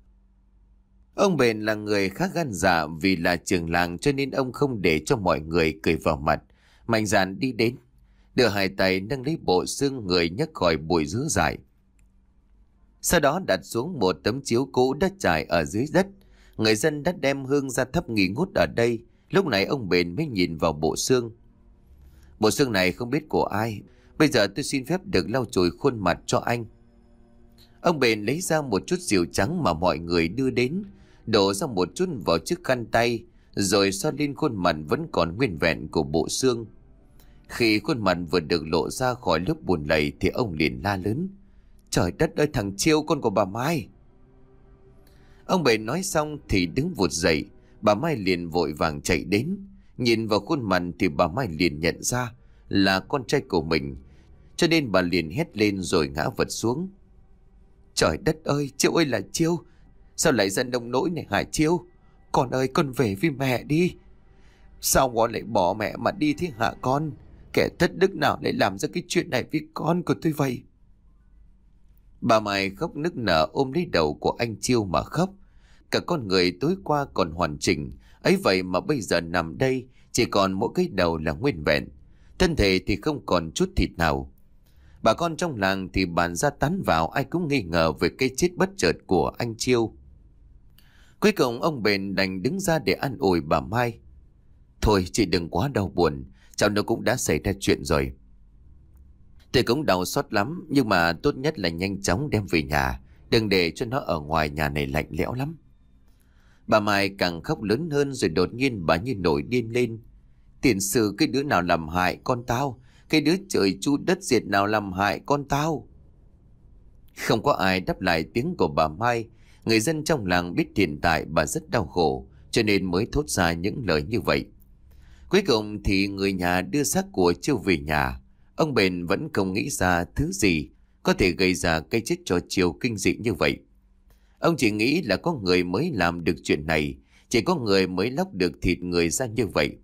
Ông Bền là người khá gan dạ, vì là trưởng làng cho nên ông không để cho mọi người cười vào mặt, mạnh dạn đi đến, đưa hai tay nâng lấy bộ xương người nhấc khỏi bụi rứa rải. Sau đó đặt xuống một tấm chiếu cũ đất trải ở dưới đất. Người dân đã đem hương ra thắp nghi ngút ở đây. Lúc này ông Bền mới nhìn vào bộ xương. Bộ xương này không biết của ai. Bây giờ tôi xin phép được lau chùi khuôn mặt cho anh. Ông Bền lấy ra một chút rượu trắng mà mọi người đưa đến, đổ ra một chút vào chiếc khăn tay, rồi xoa lên khuôn mặt vẫn còn nguyên vẹn của bộ xương. Khi khuôn mặt vừa được lộ ra khỏi lớp bùn lầy thì ông liền la lớn: trời đất ơi, thằng Chiêu, con của bà Mai! Ông Bền nói xong thì đứng vụt dậy. Bà Mai liền vội vàng chạy đến. Nhìn vào khuôn mặt thì bà Mai liền nhận ra là con trai của mình, cho nên bà liền hét lên rồi ngã vật xuống. Trời đất ơi, Chiêu ơi là Chiêu! Sao lại ra nông nỗi này hả Chiêu? Con ơi, con về với mẹ đi. Sao con lại bỏ mẹ mà đi thế hả con? Kẻ thất đức nào lại làm ra cái chuyện này với con của tôi vậy? Bà Mai khóc nức nở ôm lấy đầu của anh Chiêu mà khóc. Cả con người tối qua còn hoàn chỉnh, ấy vậy mà bây giờ nằm đây chỉ còn mỗi cái đầu là nguyên vẹn, thân thể thì không còn chút thịt nào. Bà con trong làng thì bàn ra tán vào, ai cũng nghi ngờ về cái chết bất chợt của anh Chiêu. Cuối cùng ông Bền đành đứng ra để an ủi bà Mai: thôi chị đừng quá đau buồn, cháu nó cũng đã xảy ra chuyện rồi. Tôi cũng đau xót lắm, nhưng mà tốt nhất là nhanh chóng đem về nhà, đừng để cho nó ở ngoài nhà này lạnh lẽo lắm. Bà Mai càng khóc lớn hơn, rồi đột nhiên bà như nổi điên lên: tiền sử cái đứa nào làm hại con tao, cái đứa trời chu đất diệt nào làm hại con tao. Không có ai đáp lại tiếng của bà Mai. Người dân trong làng biết hiện tại bà rất đau khổ, cho nên mới thốt ra những lời như vậy. Cuối cùng thì người nhà đưa xác của Chiêu về nhà. Ông Bền vẫn không nghĩ ra thứ gì có thể gây ra cái chết cho Chiêu kinh dị như vậy. Ông chỉ nghĩ là có người mới làm được chuyện này, chỉ có người mới lóc được thịt người ra như vậy.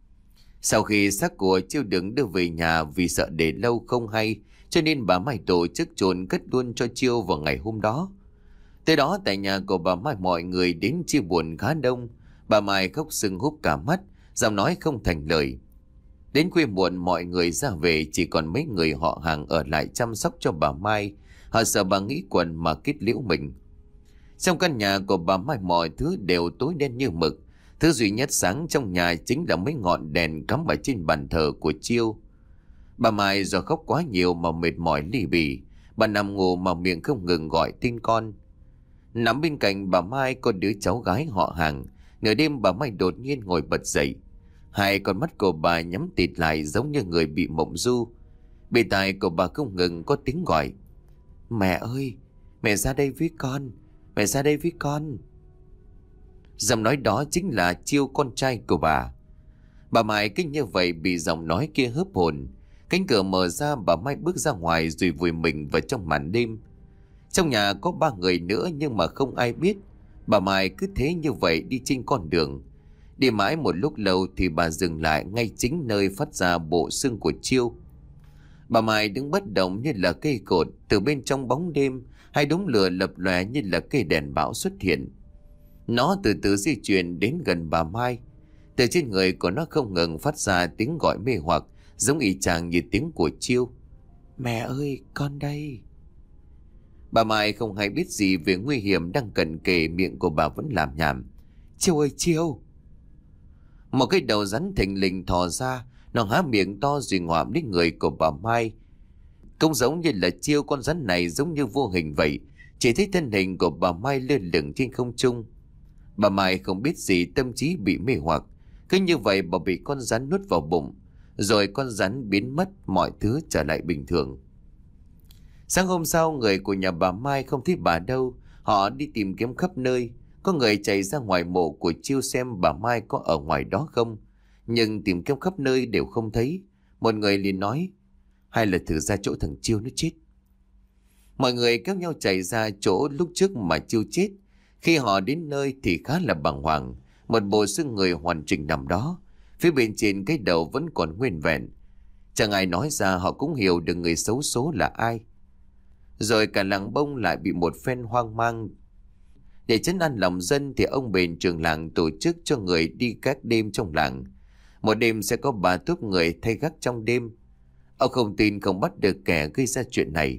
Sau khi xác của Chiêu được đưa về nhà, vì sợ để lâu không hay, cho nên bà Mai tổ chức chôn cất luôn cho Chiêu vào ngày hôm đó. Tới đó tại nhà của bà Mai, mọi người đến chia buồn khá đông. Bà Mai khóc sưng húp cả mắt, giọng nói không thành lời. Đến khuya muộn mọi người ra về, chỉ còn mấy người họ hàng ở lại chăm sóc cho bà Mai. Họ sợ bà nghĩ quẩn mà kết liễu mình. Trong căn nhà của bà Mai mọi thứ đều tối đen như mực. Thứ duy nhất sáng trong nhà chính là mấy ngọn đèn cắm ở trên bàn thờ của Chiêu. Bà Mai do khóc quá nhiều mà mệt mỏi li bì. Bà nằm ngủ mà miệng không ngừng gọi tên con. Nằm bên cạnh bà Mai có đứa cháu gái họ hàng. Nửa đêm bà Mai đột nhiên ngồi bật dậy. Hai con mắt của bà nhắm tịt lại giống như người bị mộng du. Bên tai của bà không ngừng có tiếng gọi: mẹ ơi, mẹ ra đây với con, mẹ ra đây với con. Giọng nói đó chính là Chiêu, con trai của bà. Bà Mai kinh như vậy bị giọng nói kia hớp hồn. Cánh cửa mở ra, bà Mai bước ra ngoài rồi vùi mình vào trong màn đêm. Trong nhà có ba người nữa nhưng mà không ai biết. Bà Mai cứ thế như vậy đi trên con đường. Đi mãi một lúc lâu thì bà dừng lại ngay chính nơi phát ra bộ xương của Chiêu. Bà Mai đứng bất động như là cây cột. Từ bên trong bóng đêm, hai đống lửa lập lòe như là cây đèn bão xuất hiện. Nó từ từ di chuyển đến gần bà Mai. Từ trên người của nó không ngừng phát ra tiếng gọi mê hoặc, giống y chang như tiếng của Chiêu: mẹ ơi, con đây. Bà Mai không hay biết gì về nguy hiểm đang cận kề, miệng của bà vẫn làm nhảm: Chiêu ơi, Chiêu. Một cái đầu rắn thình lình thò ra, nó há miệng to rồi ngoạm đến người của bà Mai. Cũng giống như là chiêu con rắn này giống như vô hình vậy, chỉ thấy thân hình của bà Mai lơ lửng trên không trung. Bà Mai không biết gì, tâm trí bị mê hoặc. Cứ như vậy bà bị con rắn nuốt vào bụng, rồi con rắn biến mất, mọi thứ trở lại bình thường. Sáng hôm sau, người của nhà bà Mai không thấy bà đâu. Họ đi tìm kiếm khắp nơi. Có người chạy ra ngoài mộ của Chiêu xem bà Mai có ở ngoài đó không, nhưng tìm kiếm khắp nơi đều không thấy. Một người liền nói, hay là thử ra chỗ thằng Chiêu nó chết. Mọi người kéo nhau chạy ra chỗ lúc trước mà Chiêu chết. Khi họ đến nơi thì khá là bàng hoàng. Một bộ xương người hoàn chỉnh nằm đó, phía bên trên cái đầu vẫn còn nguyên vẹn. Chẳng ai nói ra, họ cũng hiểu được người xấu số là ai. Rồi cả làng Bông lại bị một phen hoang mang. Để trấn an lòng dân thì ông Bền trưởng làng tổ chức cho người đi gác đêm trong làng. Một đêm sẽ có ba tốp người thay gác trong đêm. Ông không tin không bắt được kẻ gây ra chuyện này.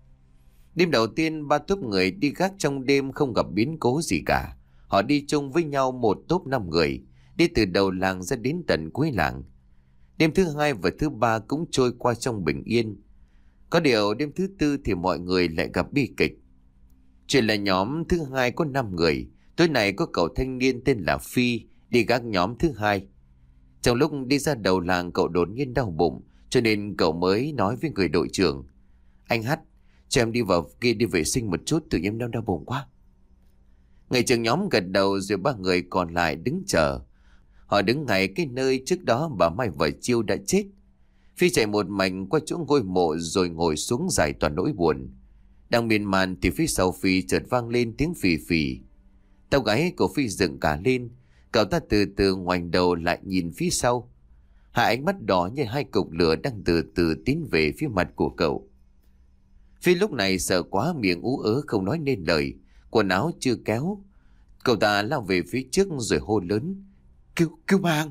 Đêm đầu tiên, ba tốp người đi gác trong đêm không gặp biến cố gì cả. Họ đi chung với nhau một tốp năm người, đi từ đầu làng ra đến tận cuối làng. Đêm thứ hai và thứ ba cũng trôi qua trong bình yên. Có điều đêm thứ tư thì mọi người lại gặp bi kịch. Chuyện là nhóm thứ hai có năm người. Tối nay có cậu thanh niên tên là Phi đi gác nhóm thứ hai. Trong lúc đi ra đầu làng, cậu đột nhiên đau bụng, cho nên cậu mới nói với người đội trưởng, anh Hát, cho em đi vào kia đi vệ sinh một chút, tự nhiên đang đau bụng quá. Người trưởng nhóm gật đầu, rồi ba người còn lại đứng chờ. Họ đứng ngay cái nơi trước đó bà Mai và Chiêu đã chết. Phi chạy một mạch qua chỗ ngôi mộ rồi ngồi xuống giải tỏa nỗi buồn. Đang miên man thì phía sau Phi chợt vang lên tiếng phì phì. Tóc gáy của Phi dựng cả lên. Cậu ta từ từ ngoảnh đầu lại nhìn phía sau. Hai ánh mắt đỏ như hai cục lửa đang từ từ tiến về phía mặt của cậu. Phi lúc này sợ quá, miệng ú ớ không nói nên lời, quần áo chưa kéo. Cậu ta lao về phía trước rồi hô lớn, Cứu, cứu mang.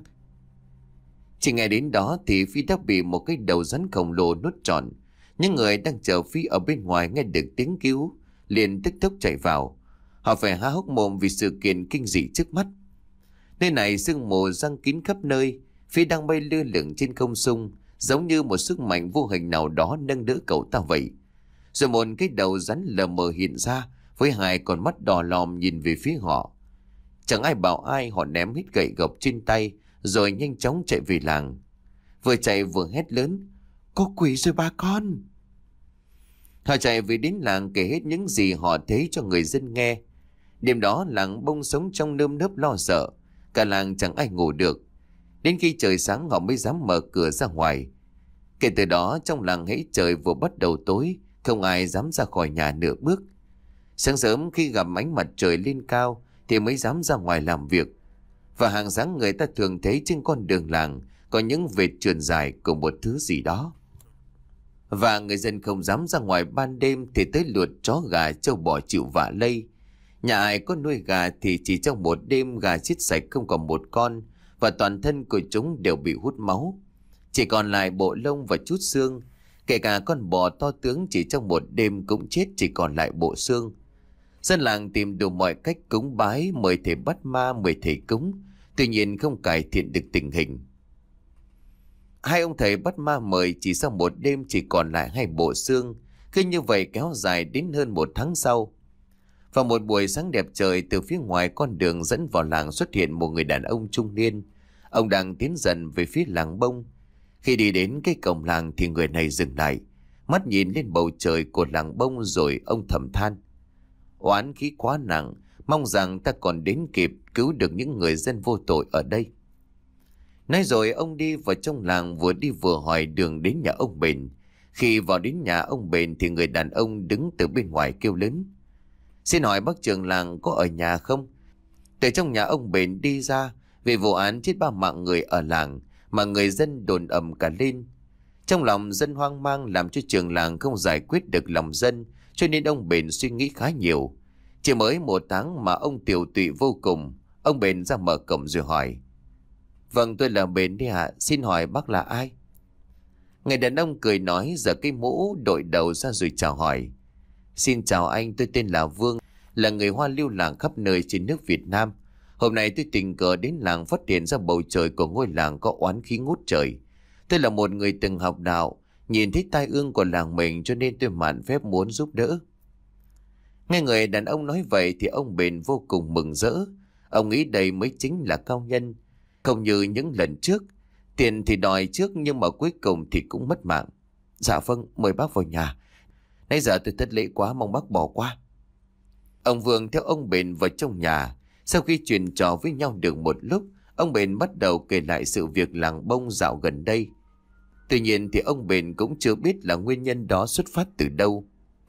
Chỉ nghe đến đó thì Phi đã bị một cái đầu rắn khổng lồ nuốt trọn. Những người đang chờ Phi ở bên ngoài nghe được tiếng cứu liền tức tốc chạy vào. Họ phải há hốc mồm vì sự kiện kinh dị trước mắt. Nơi này sương mù giăng kín khắp nơi. Phi đang bay lơ lửng trên không trung, giống như một sức mạnh vô hình nào đó nâng đỡ cậu ta vậy. Rồi một cái đầu rắn lờ mờ hiện ra, với hai con mắt đỏ lòm nhìn về phía họ. Chẳng ai bảo ai, họ ném hết gậy gộc trên tay rồi nhanh chóng chạy về làng. Vừa chạy vừa hét lớn, có quỷ rồi bà con. Họ chạy về đến làng kể hết những gì họ thấy cho người dân nghe. Đêm đó làng Bông sống trong nơm nớp lo sợ. Cả làng chẳng ai ngủ được. Đến khi trời sáng họ mới dám mở cửa ra ngoài. Kể từ đó trong làng hễ trời vừa bắt đầu tối, không ai dám ra khỏi nhà nửa bước. Sáng sớm khi gặp ánh mặt trời lên cao thì mới dám ra ngoài làm việc. Và hàng sáng người ta thường thấy trên con đường làng có những vệt trườn dài của một thứ gì đó. Và người dân không dám ra ngoài ban đêm thì tới lượt chó gà trâu bò chịu vạ lây. Nhà ai có nuôi gà thì chỉ trong một đêm gà chết sạch không còn một con, và toàn thân của chúng đều bị hút máu. Chỉ còn lại bộ lông và chút xương. Kể cả con bò to tướng chỉ trong một đêm cũng chết, chỉ còn lại bộ xương. Dân làng tìm đủ mọi cách cúng bái, mời thầy bắt ma, mời thầy cúng, tuy nhiên không cải thiện được tình hình. Hai ông thầy bắt ma mời chỉ sau một đêm chỉ còn lại hai bộ xương. Cứ như vậy kéo dài đến hơn một tháng sau. Vào một buổi sáng đẹp trời, từ phía ngoài con đường dẫn vào làng xuất hiện một người đàn ông trung niên. Ông đang tiến dần về phía làng Bông. Khi đi đến cái cổng làng thì người này dừng lại, mắt nhìn lên bầu trời của làng Bông rồi ông thầm than. Oán khí quá nặng, mong rằng ta còn đến kịp cứu được những người dân vô tội ở đây. Nói rồi ông đi vào trong làng, vừa đi vừa hỏi đường đến nhà ông Bền. Khi vào đến nhà ông Bền thì người đàn ông đứng từ bên ngoài kêu lớn, xin hỏi bác trưởng làng có ở nhà không? Từ trong nhà ông Bền đi ra, vì vụ án chết ba mạng người ở làng mà người dân đồn ầm cả lên. Trong lòng dân hoang mang làm cho trưởng làng không giải quyết được lòng dân, cho nên ông Bền suy nghĩ khá nhiều. Chỉ mới một tháng mà ông tiều tụy vô cùng. Ông Bền ra mở cổng rồi hỏi, vâng, tôi là Bền đi ạ, xin hỏi bác là ai? Người đàn ông cười nói, giở cái mũ đội đầu ra rồi chào hỏi, xin chào anh, tôi tên là Vương, là người Hoa lưu lạc khắp nơi trên nước Việt Nam. Hôm nay tôi tình cờ đến làng phát hiện ra bầu trời của ngôi làng có oán khí ngút trời. Tôi là một người từng học đạo, nhìn thấy tai ương của làng mình cho nên tôi mạn phép muốn giúp đỡ. Nghe người đàn ông nói vậy thì ông Bền vô cùng mừng rỡ. Ông nghĩ đây mới chính là cao nhân. Không như những lần trước, tiền thì đòi trước nhưng mà cuối cùng thì cũng mất mạng. Dạ vâng, mời bác vào nhà. Nãy giờ tôi thất lễ quá, mong bác bỏ qua. Ông Vương theo ông Bền vào trong nhà. Sau khi chuyện trò với nhau được một lúc, ông Bền bắt đầu kể lại sự việc làng bông dạo gần đây. Tuy nhiên thì ông Bền cũng chưa biết là nguyên nhân đó xuất phát từ đâu.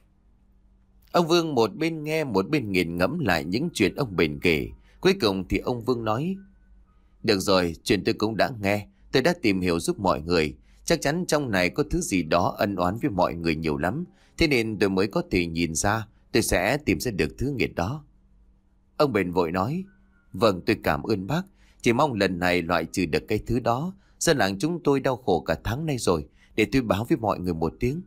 Ông Vương một bên nghe một bên nghiền ngẫm lại những chuyện ông Bền kể. Cuối cùng thì ông Vương nói: được rồi, chuyện tôi cũng đã nghe. Tôi đã tìm hiểu giúp mọi người. Chắc chắn trong này có thứ gì đó ân oán với mọi người nhiều lắm. Thế nên tôi mới có thể nhìn ra. Tôi sẽ tìm ra được thứ nghiệt đó. Ông Bền vội nói: vâng, tôi cảm ơn bác. Chỉ mong lần này loại trừ được cái thứ đó. Dân làng chúng tôi đau khổ cả tháng nay rồi. Để tôi báo với mọi người một tiếng.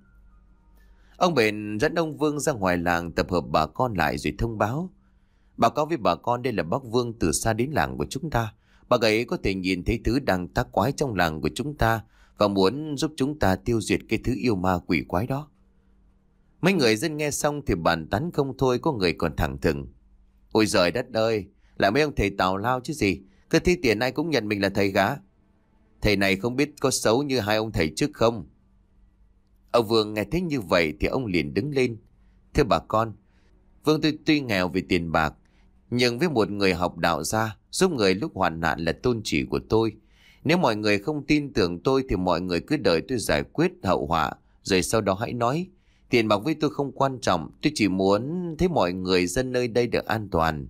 Ông Bền dẫn ông Vương ra ngoài làng tập hợp bà con lại rồi thông báo: báo cáo với bà con, đây là bác Vương từ xa đến làng của chúng ta. Bác ấy có thể nhìn thấy thứ đang tác quái trong làng của chúng ta và muốn giúp chúng ta tiêu diệt cái thứ yêu ma quỷ quái đó. Mấy người dân nghe xong thì bàn tán không thôi, có người còn thẳng thừng: ôi giời đất ơi, là mấy ông thầy tào lao chứ gì, cứ thấy tiền ai cũng nhận mình là thầy gá. Thầy này không biết có xấu như hai ông thầy trước không? Ông Vương nghe thấy như vậy thì ông liền đứng lên: thưa bà con, Vương tôi tuy nghèo về tiền bạc, nhưng với một người học đạo gia, giúp người lúc hoạn nạn là tôn chỉ của tôi. Nếu mọi người không tin tưởng tôi thì mọi người cứ đợi tôi giải quyết hậu họa, rồi sau đó hãy nói. Tiền bạc với tôi không quan trọng, tôi chỉ muốn thấy mọi người dân nơi đây được an toàn.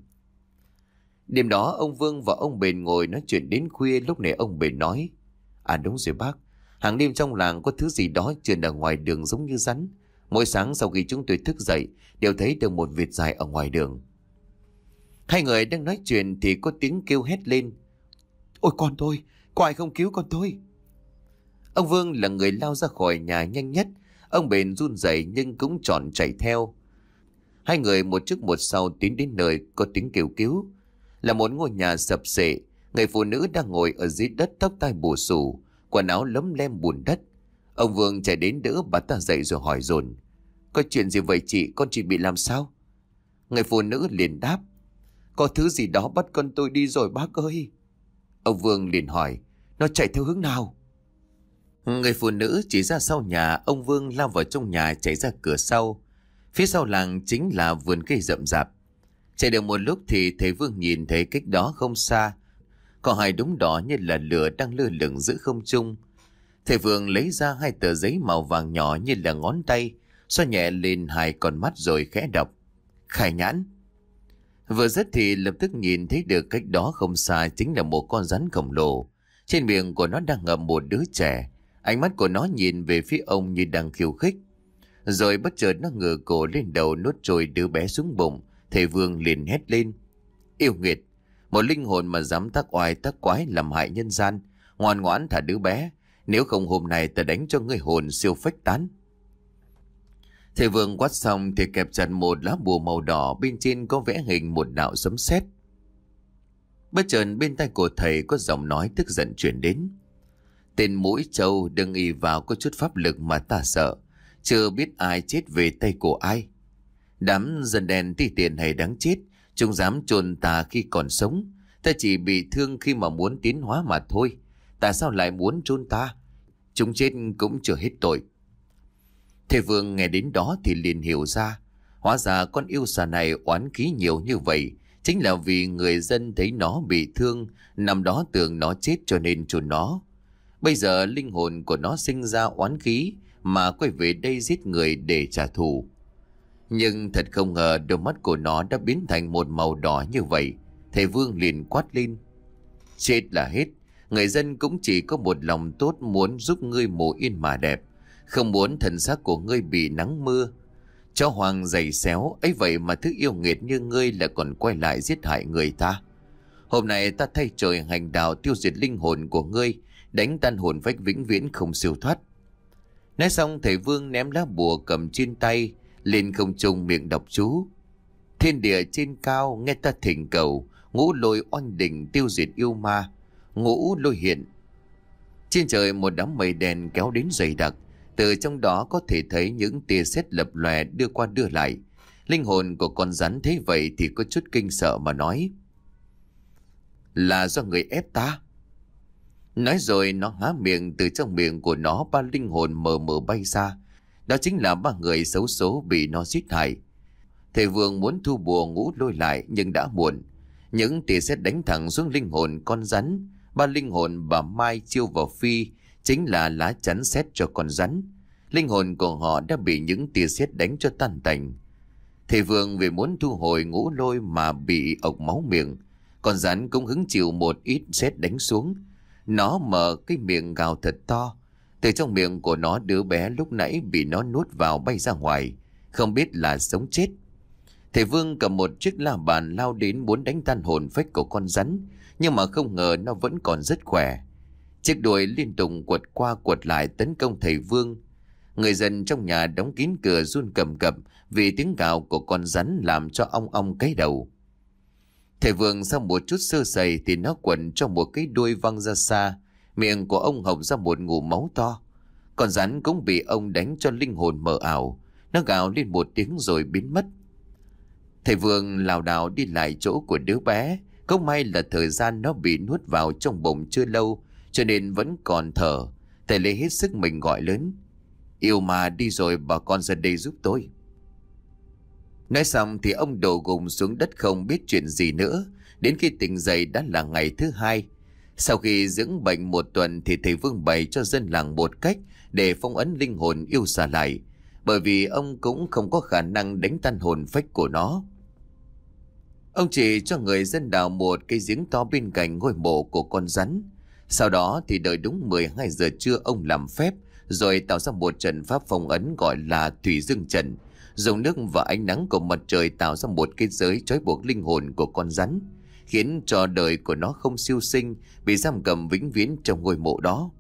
Đêm đó ông Vương và ông Bền ngồi nói chuyện đến khuya. Lúc này ông Bền nói: à đúng rồi bác, hàng đêm trong làng có thứ gì đó trườn ở ngoài đường giống như rắn. Mỗi sáng sau khi chúng tôi thức dậy đều thấy được một vệt dài ở ngoài đường. Hai người đang nói chuyện thì có tiếng kêu hét lên: ôi con tôi, có ai không cứu con tôi? Ông Vương là người lao ra khỏi nhà nhanh nhất. Ông Bền run rẩy nhưng cũng chọn chạy theo. Hai người một trước một sau tiến đến nơi có tiếng kêu cứu. Là một ngôi nhà sập xệ. Người phụ nữ đang ngồi ở dưới đất, tóc tai bù xù, quần áo lấm lem bùn đất. Ông Vương chạy đến đỡ bà ta dậy rồi hỏi dồn: có chuyện gì vậy chị, con chị bị làm sao? Người phụ nữ liền đáp: có thứ gì đó bắt con tôi đi rồi bác ơi. Ông Vương liền hỏi: nó chạy theo hướng nào? Người phụ nữ chỉ ra sau nhà. Ông Vương lao vào trong nhà, chạy ra cửa sau. Phía sau làng chính là vườn cây rậm rạp. Chạy được một lúc thì thầy Vương nhìn thấy cách đó không xa có hai đống đỏ như là lửa đang lơ lửng giữa không trung. Thầy Vương lấy ra hai tờ giấy màu vàng nhỏ như là ngón tay, xoa nhẹ lên hai con mắt rồi khẽ đọc: khai nhãn. Vừa dứt thì lập tức nhìn thấy được cách đó không xa chính là một con rắn khổng lồ. Trên miệng của nó đang ngậm một đứa trẻ. Ánh mắt của nó nhìn về phía ông như đang khiêu khích. Rồi bất chợt nó ngửa cổ lên đầu nuốt trôi đứa bé xuống bụng. Thầy Vương liền hét lên: yêu nghiệt, một linh hồn mà dám tác oai tác quái làm hại nhân gian, ngoan ngoãn thả đứa bé, nếu không hôm nay ta đánh cho ngươi hồn siêu phách tán. Thầy Vương quát xong thì kẹp chặt một lá bùa màu đỏ, bên trên có vẽ hình một đạo sấm sét. Bất chợt bên tai của thầy có giọng nói tức giận truyền đến: tên mũi trâu, đừng ỷ vào có chút pháp lực mà ta sợ, chưa biết ai chết về tay của ai. Đám dân đen ti tiện hay đáng chết, chúng dám chôn ta khi còn sống. Ta chỉ bị thương khi mà muốn tiến hóa mà thôi. Tại sao lại muốn chôn ta? Chúng chết cũng chưa hết tội. Thầy Vương nghe đến đó thì liền hiểu ra. Hóa ra con yêu xà này oán khí nhiều như vậy chính là vì người dân thấy nó bị thương, nằm đó tưởng nó chết cho nên chôn nó. Bây giờ linh hồn của nó sinh ra oán khí mà quay về đây giết người để trả thù. Nhưng thật không ngờ đôi mắt của nó đã biến thành một màu đỏ như vậy. Thầy Vương liền quát lên: chết là hết. Người dân cũng chỉ có một lòng tốt, muốn giúp ngươi mồ yên mà đẹp, không muốn thân xác của ngươi bị nắng mưa. Chó hoang giày xéo ấy vậy mà thứ yêu nghiệt như ngươi là còn quay lại giết hại người ta. Hôm nay ta thay trời hành đạo tiêu diệt linh hồn của ngươi, đánh tan hồn phách vĩnh viễn không siêu thoát. Nói xong thầy Vương ném lá bùa cầm trên tay lên không trung, miệng đọc chú: thiên địa trên cao nghe ta thỉnh cầu, ngũ lôi oanh đỉnh tiêu diệt yêu ma, ngũ lôi hiện. Trên trời một đám mây đen kéo đến dày đặc, từ trong đó có thể thấy những tia sét lập lòe đưa qua đưa lại. Linh hồn của con rắn thấy vậy thì có chút kinh sợ mà nói: là do người ép ta. Nói rồi nó há miệng, từ trong miệng của nó ba linh hồn mờ mờ bay ra. Đó chính là ba người xấu số bị nó giết hại. Thầy Vương muốn thu bùa ngũ lôi lại nhưng đã muộn. Những tia sét đánh thẳng xuống linh hồn con rắn. Ba linh hồn bà Mai, Chiêu và Phi chính là lá chắn sét cho con rắn. Linh hồn của họ đã bị những tia sét đánh cho tan tành. Thầy Vương vì muốn thu hồi ngũ lôi mà bị ộc máu miệng. Con rắn cũng hứng chịu một ít sét đánh xuống. Nó mở cái miệng gào thật to. Từ trong miệng của nó, đứa bé lúc nãy bị nó nuốt vào bay ra ngoài, không biết là sống chết. Thầy Vương cầm một chiếc la bàn lao đến muốn đánh tan hồn phách của con rắn, nhưng mà không ngờ nó vẫn còn rất khỏe. Chiếc đuôi liên tục quật qua quật lại tấn công thầy Vương. Người dân trong nhà đóng kín cửa run cầm cập vì tiếng gào của con rắn làm cho ong ong cái đầu. Thầy Vương sau một chút sơ sẩy thì nó quẩn cho một cái đuôi văng ra xa, miệng của ông hộc ra một ngụm máu to. Con rắn cũng bị ông đánh cho linh hồn mờ ảo, nó gào lên một tiếng rồi biến mất. Thầy Vương lảo đảo đi lại chỗ của đứa bé. Không may là thời gian nó bị nuốt vào trong bụng chưa lâu, cho nên vẫn còn thở. Thầy lấy hết sức mình gọi lớn: yêu ma đi rồi, bà con ra đây giúp tôi. Nói xong thì ông đổ gục xuống đất không biết chuyện gì nữa. Đến khi tỉnh dậy đã là ngày thứ hai. Sau khi dưỡng bệnh một tuần thì thầy Vương bày cho dân làng một cách để phong ấn linh hồn yêu xà lại, bởi vì ông cũng không có khả năng đánh tan hồn phách của nó. Ông chỉ cho người dân đào một cái giếng to bên cạnh ngôi mộ của con rắn. Sau đó thì đợi đúng mười hai giờ trưa ông làm phép, rồi tạo ra một trận pháp phong ấn gọi là Thủy Dương Trận, dùng nước và ánh nắng của mặt trời tạo ra một cái giới trói buộc linh hồn của con rắn, khiến cho đời của nó không siêu sinh, bị giam cầm vĩnh viễn trong ngôi mộ đó.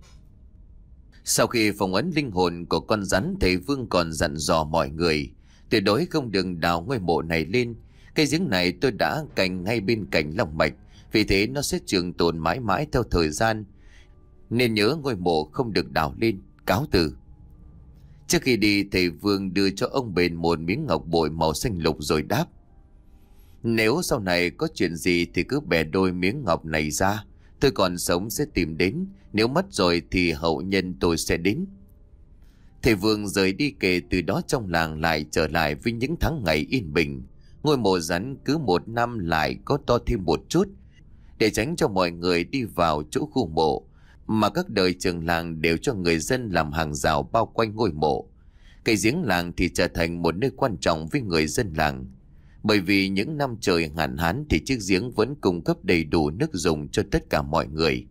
Sau khi phong ấn linh hồn của con rắn, thầy Vương còn dặn dò mọi người tuyệt đối không đừng đào ngôi mộ này lên. Cái giếng này tôi đã canh ngay bên cạnh long mạch, vì thế nó sẽ trường tồn mãi mãi theo thời gian, nên nhớ ngôi mộ không được đào lên. Cáo từ. Trước khi đi, thầy Vương đưa cho ông Bền một miếng ngọc bội màu xanh lục rồi đáp: nếu sau này có chuyện gì thì cứ bẻ đôi miếng ngọc này ra, tôi còn sống sẽ tìm đến, nếu mất rồi thì hậu nhân tôi sẽ đến. Thầy Vương rời đi, kể từ đó trong làng lại trở lại với những tháng ngày yên bình. Ngôi mộ rắn cứ một năm lại có to thêm một chút, để tránh cho mọi người đi vào chỗ khu mộ, mà các đời trường làng đều cho người dân làm hàng rào bao quanh ngôi mộ. Cái giếng làng thì trở thành một nơi quan trọng với người dân làng, bởi vì những năm trời hạn hán thì chiếc giếng vẫn cung cấp đầy đủ nước dùng cho tất cả mọi người.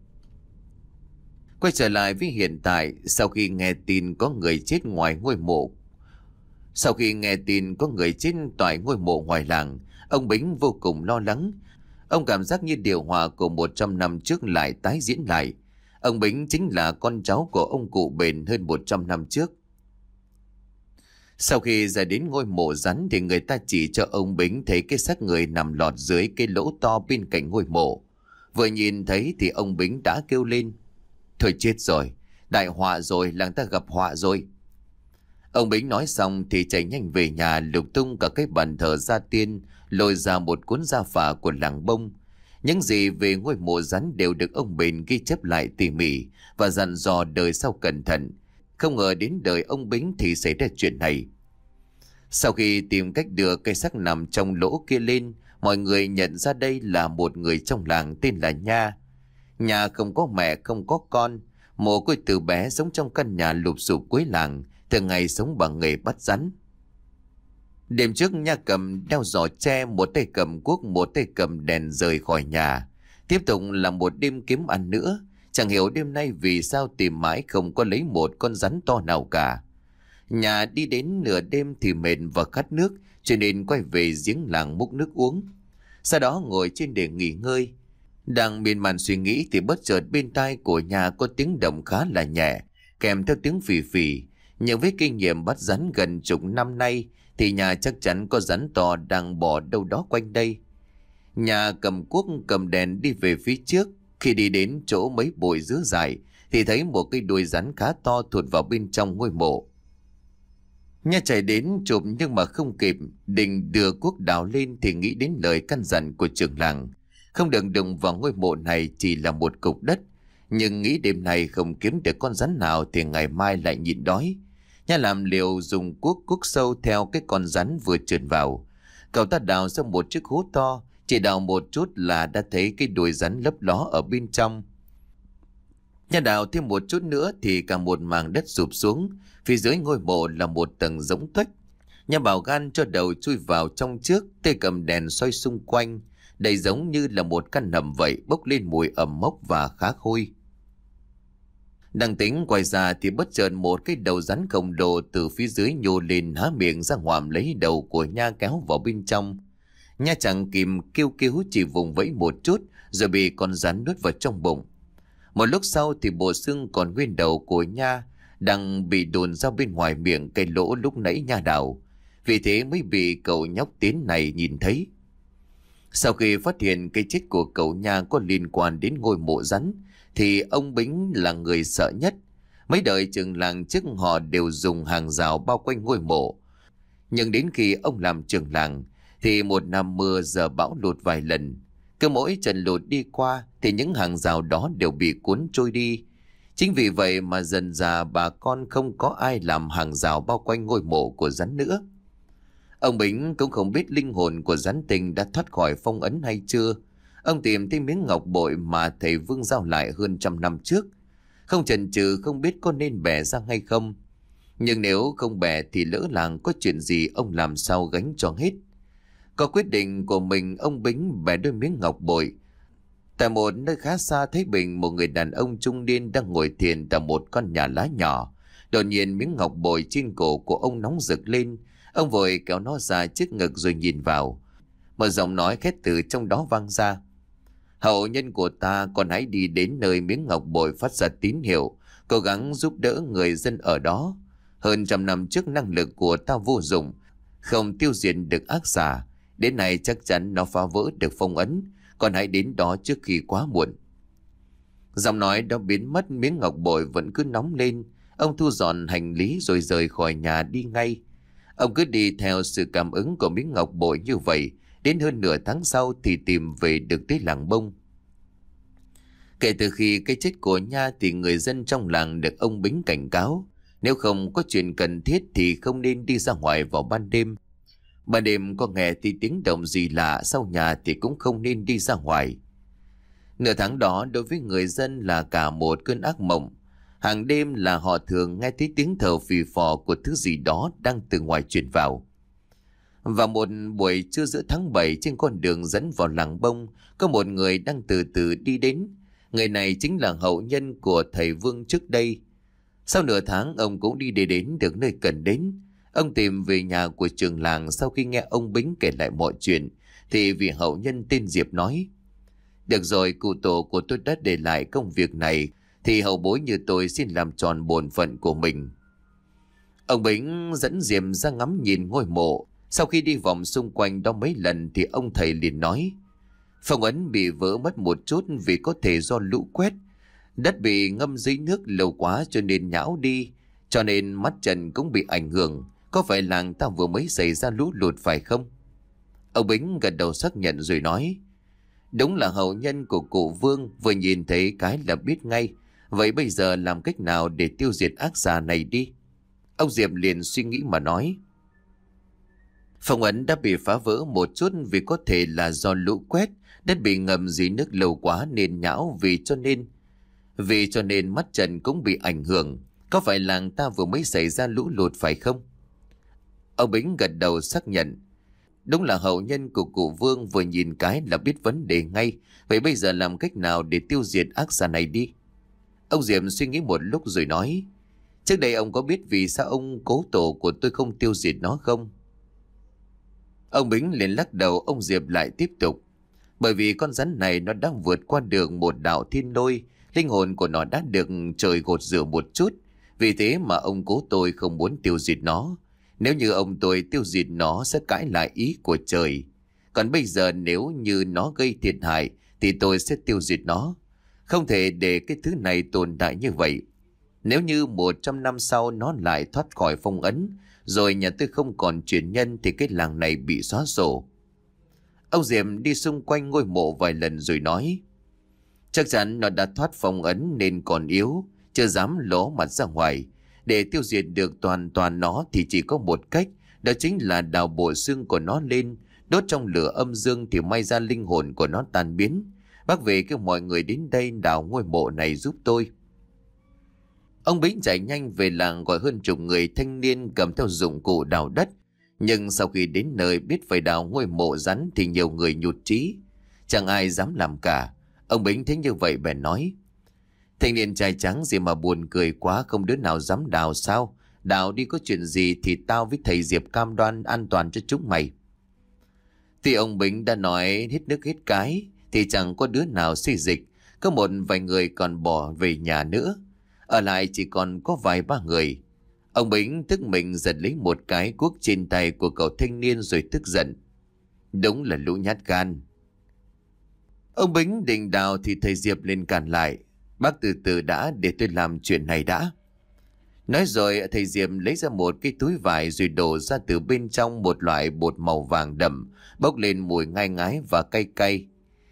Quay trở lại với hiện tại, sau khi nghe tin có người chết ngoài ngôi mộ Sau khi nghe tin có người chết tại ngôi mộ ngoài làng, ông Bính vô cùng lo lắng. Ông cảm giác như điều hòa của một trăm năm trước lại tái diễn lại. Ông Bính chính là con cháu của ông cụ Bền hơn một trăm năm trước. Sau khi ra đến ngôi mộ rắn thì người ta chỉ cho ông Bính thấy cái xác người nằm lọt dưới cái lỗ to bên cạnh ngôi mộ. Vừa nhìn thấy thì ông Bính đã kêu lên: thôi chết rồi, đại họa rồi, làng ta gặp họa rồi. Ông Bính nói xong thì chạy nhanh về nhà, lục tung cả cái bàn thờ gia tiên, lôi ra một cuốn gia phả của làng Bông. Những gì về ngôi mộ rắn đều được ông Bền ghi chép lại tỉ mỉ và dặn dò đời sau cẩn thận. Không ngờ đến đời ông Bính thì xảy ra chuyện này. Sau khi tìm cách đưa cây xác nằm trong lỗ kia lên, mọi người nhận ra đây là một người trong làng tên là Nha. Nhà không có mẹ, không có con, mồ côi từ bé sống trong căn nhà lụp xụp cuối làng, thường ngày sống bằng nghề bắt rắn. Đêm trước, Nha cầm đeo giỏ tre, một tay cầm cuốc, một tay cầm đèn rời khỏi nhà. Tiếp tục là một đêm kiếm ăn nữa. Chẳng hiểu đêm nay vì sao tìm mãi không có lấy một con rắn to nào cả. Nhà đi đến nửa đêm thì mệt và khát nước, cho nên quay về giếng làng múc nước uống. Sau đó ngồi trên để nghỉ ngơi. Đang miên man suy nghĩ thì bất chợt bên tai của Nhà có tiếng động khá là nhẹ, kèm theo tiếng phì phì. Nhưng với kinh nghiệm bắt rắn gần chục năm nay thì Nhà chắc chắn có rắn to đang bò đâu đó quanh đây. Nhà cầm cuốc cầm đèn đi về phía trước. Khi đi đến chỗ mấy bụi dứa dài thì thấy một cây đuôi rắn khá to thụt vào bên trong ngôi mộ. Nha chạy đến chụp nhưng mà không kịp, định đưa cuốc đào lên thì nghĩ đến lời căn dặn của trưởng làng. Không được đụng vào ngôi mộ này, chỉ là một cục đất. Nhưng nghĩ đêm nay không kiếm được con rắn nào thì ngày mai lại nhịn đói. Nha làm liều dùng cuốc cuốc sâu theo cái con rắn vừa trườn vào. Cậu ta đào ra một chiếc hố to, chỉ đào một chút là đã thấy cái đuôi rắn lấp ló ở bên trong. Nha đào thêm một chút nữa thì cả một mảng đất sụp xuống. Phía dưới ngôi mộ là một tầng rỗng tuếch. Nha bảo gan cho đầu chui vào trong trước, tay cầm đèn xoay xung quanh. Đây giống như là một căn hầm vậy, bốc lên mùi ẩm mốc và khá hôi. Đang tính quay ra thì bất chợt một cái đầu rắn khổng lồ từ phía dưới nhô lên, há miệng ra ngoạm lấy đầu của Nha kéo vào bên trong. Nha chẳng kìm kêu cứu, chỉ vùng vẫy một chút rồi bị con rắn nuốt vào trong bụng. Một lúc sau thì bộ xương còn nguyên đầu của Nha đang bị đồn ra bên ngoài miệng cái lỗ lúc nãy Nha đào. Vì thế mới bị cậu nhóc Tiến này nhìn thấy. Sau khi phát hiện cái chết của cậu Nha có liên quan đến ngôi mộ rắn thì ông Bính là người sợ nhất. Mấy đời trưởng làng trước họ đều dùng hàng rào bao quanh ngôi mộ. Nhưng đến khi ông làm trưởng làng thì một năm mưa giờ bão lụt vài lần. Cứ mỗi trận lụt đi qua thì những hàng rào đó đều bị cuốn trôi đi. Chính vì vậy mà dần dà bà con không có ai làm hàng rào bao quanh ngôi mộ của rắn nữa. Ông Bính cũng không biết linh hồn của rắn tình đã thoát khỏi phong ấn hay chưa. Ông tìm thấy miếng ngọc bội mà thầy Vương giao lại hơn trăm năm trước. Không chần chừ không biết có nên bẻ ra hay không. Nhưng nếu không bẻ thì lỡ làng có chuyện gì ông làm sao gánh cho hết. Có quyết định của mình, ông Bính bẻ đôi miếng ngọc bội. Tại một nơi khá xa Thái Bình, một người đàn ông trung niên đang ngồi thiền tại một con nhà lá nhỏ. Đột nhiên miếng ngọc bội trên cổ của ông nóng rực lên. Ông vội kéo nó ra trước ngực rồi nhìn vào. Một giọng nói khét từ trong đó vang ra: "Hậu nhân của ta, còn hãy đi đến nơi miếng ngọc bội phát ra tín hiệu, cố gắng giúp đỡ người dân ở đó. Hơn trăm năm trước năng lực của ta vô dụng, không tiêu diệt được ác xà. Đến nay chắc chắn nó phá vỡ được phong ấn, còn hãy đến đó trước khi quá muộn." Giọng nói đó biến mất, miếng ngọc bội vẫn cứ nóng lên. Ông thu dọn hành lý rồi rời khỏi nhà đi ngay. Ông cứ đi theo sự cảm ứng của miếng ngọc bội như vậy, đến hơn nửa tháng sau thì tìm về được tới làng Bông. Kể từ khi cái chết của Nha thì người dân trong làng được ông Bính cảnh cáo, nếu không có chuyện cần thiết thì không nên đi ra ngoài vào ban đêm. Ban đêm có nghe thì tiếng động gì lạ sau nhà thì cũng không nên đi ra ngoài. Nửa tháng đó đối với người dân là cả một cơn ác mộng. Hàng đêm là họ thường nghe thấy tiếng thở phì phò của thứ gì đó đang từ ngoài truyền vào. Vào một buổi trưa giữa tháng bảy, trên con đường dẫn vào làng Bông, có một người đang từ từ đi đến. Người này chính là hậu nhân của thầy Vương trước đây. Sau nửa tháng ông cũng đi để đến được nơi cần đến. Ông tìm về nhà của trường làng. Sau khi nghe ông Bính kể lại mọi chuyện thì vị hậu nhân tên Diệp nói: "Được rồi, cụ tổ của tôi đã để lại công việc này thì hậu bối như tôi xin làm tròn bổn phận của mình." Ông Bính dẫn Diệp ra ngắm nhìn ngôi mộ. Sau khi đi vòng xung quanh đó mấy lần thì ông thầy liền nói: "Phong ấn bị vỡ mất một chút vì có thể do lũ quét. Đất bị ngâm dưới nước lâu quá cho nên nhão đi, cho nên mắt trần cũng bị ảnh hưởng. Có phải làng ta vừa mới xảy ra lũ lụt phải không?" Ông Bính gật đầu xác nhận rồi nói: "Đúng là hậu nhân của cụ Vương, vừa nhìn thấy cái là biết ngay. Vậy bây giờ làm cách nào để tiêu diệt ác xà này đi?" Ông Diệp liền suy nghĩ mà nói: "Phong ấn đã bị phá vỡ một chút vì có thể là do lũ quét, đất bị ngầm dưới nước lâu quá nên nhão, vì cho nên vì cho nên mắt trần cũng bị ảnh hưởng. Có phải làng ta vừa mới xảy ra lũ lụt phải không?" Ông Bính gật đầu xác nhận: "Đúng là hậu nhân của cụ Vương, vừa nhìn cái là biết vấn đề ngay. Vậy bây giờ làm cách nào để tiêu diệt ác xà này đi?" Ông Diệp suy nghĩ một lúc rồi nói: "Trước đây ông có biết vì sao ông cố tổ của tôi không tiêu diệt nó không?" Ông Bính liền lắc đầu. Ông Diệp lại tiếp tục: "Bởi vì con rắn này nó đang vượt qua được một đạo thiên lôi, linh hồn của nó đã được trời gột rửa một chút. Vì thế mà ông cố tôi không muốn tiêu diệt nó. Nếu như ông tôi tiêu diệt nó sẽ cãi lại ý của trời. Còn bây giờ nếu như nó gây thiệt hại thì tôi sẽ tiêu diệt nó. Không thể để cái thứ này tồn tại như vậy. Nếu như một trăm năm sau nó lại thoát khỏi phong ấn, rồi nhà tôi không còn truyền nhân thì cái làng này bị xóa sổ. Ông Diệm đi xung quanh ngôi mộ vài lần rồi nói, chắc chắn nó đã thoát phong ấn nên còn yếu, chưa dám ló mặt ra ngoài. Để tiêu diệt được toàn toàn nó thì chỉ có một cách, đó chính là đào bộ xương của nó lên, đốt trong lửa âm dương thì may ra linh hồn của nó tan biến. Bác về kêu mọi người đến đây đào ngôi mộ này giúp tôi. Ông Bính chạy nhanh về làng gọi hơn chục người thanh niên cầm theo dụng cụ đào đất. Nhưng sau khi đến nơi biết phải đào ngôi mộ rắn thì nhiều người nhụt chí, chẳng ai dám làm cả. Ông Bính thấy như vậy bèn nói, thanh niên trai trắng gì mà buồn cười quá, không đứa nào dám đào sao? Đào đi, có chuyện gì thì tao với thầy Diệp cam đoan an toàn cho chúng mày. Thì ông Bính đã nói hết nước hết cái thì chẳng có đứa nào suy dịch. Có một vài người còn bỏ về nhà nữa, ở lại chỉ còn có vài ba người. Ông Bính tức mình giật lấy một cái cuốc trên tay của cậu thanh niên rồi tức giận, đúng là lũ nhát gan. Ông Bính định đào thì thầy Diệp lên cản lại, bác từ từ đã, để tôi làm chuyện này đã. Nói rồi thầy Diệp lấy ra một cái túi vải rồi đổ ra từ bên trong một loại bột màu vàng đậm, bốc lên mùi ngai ngái và cay cay.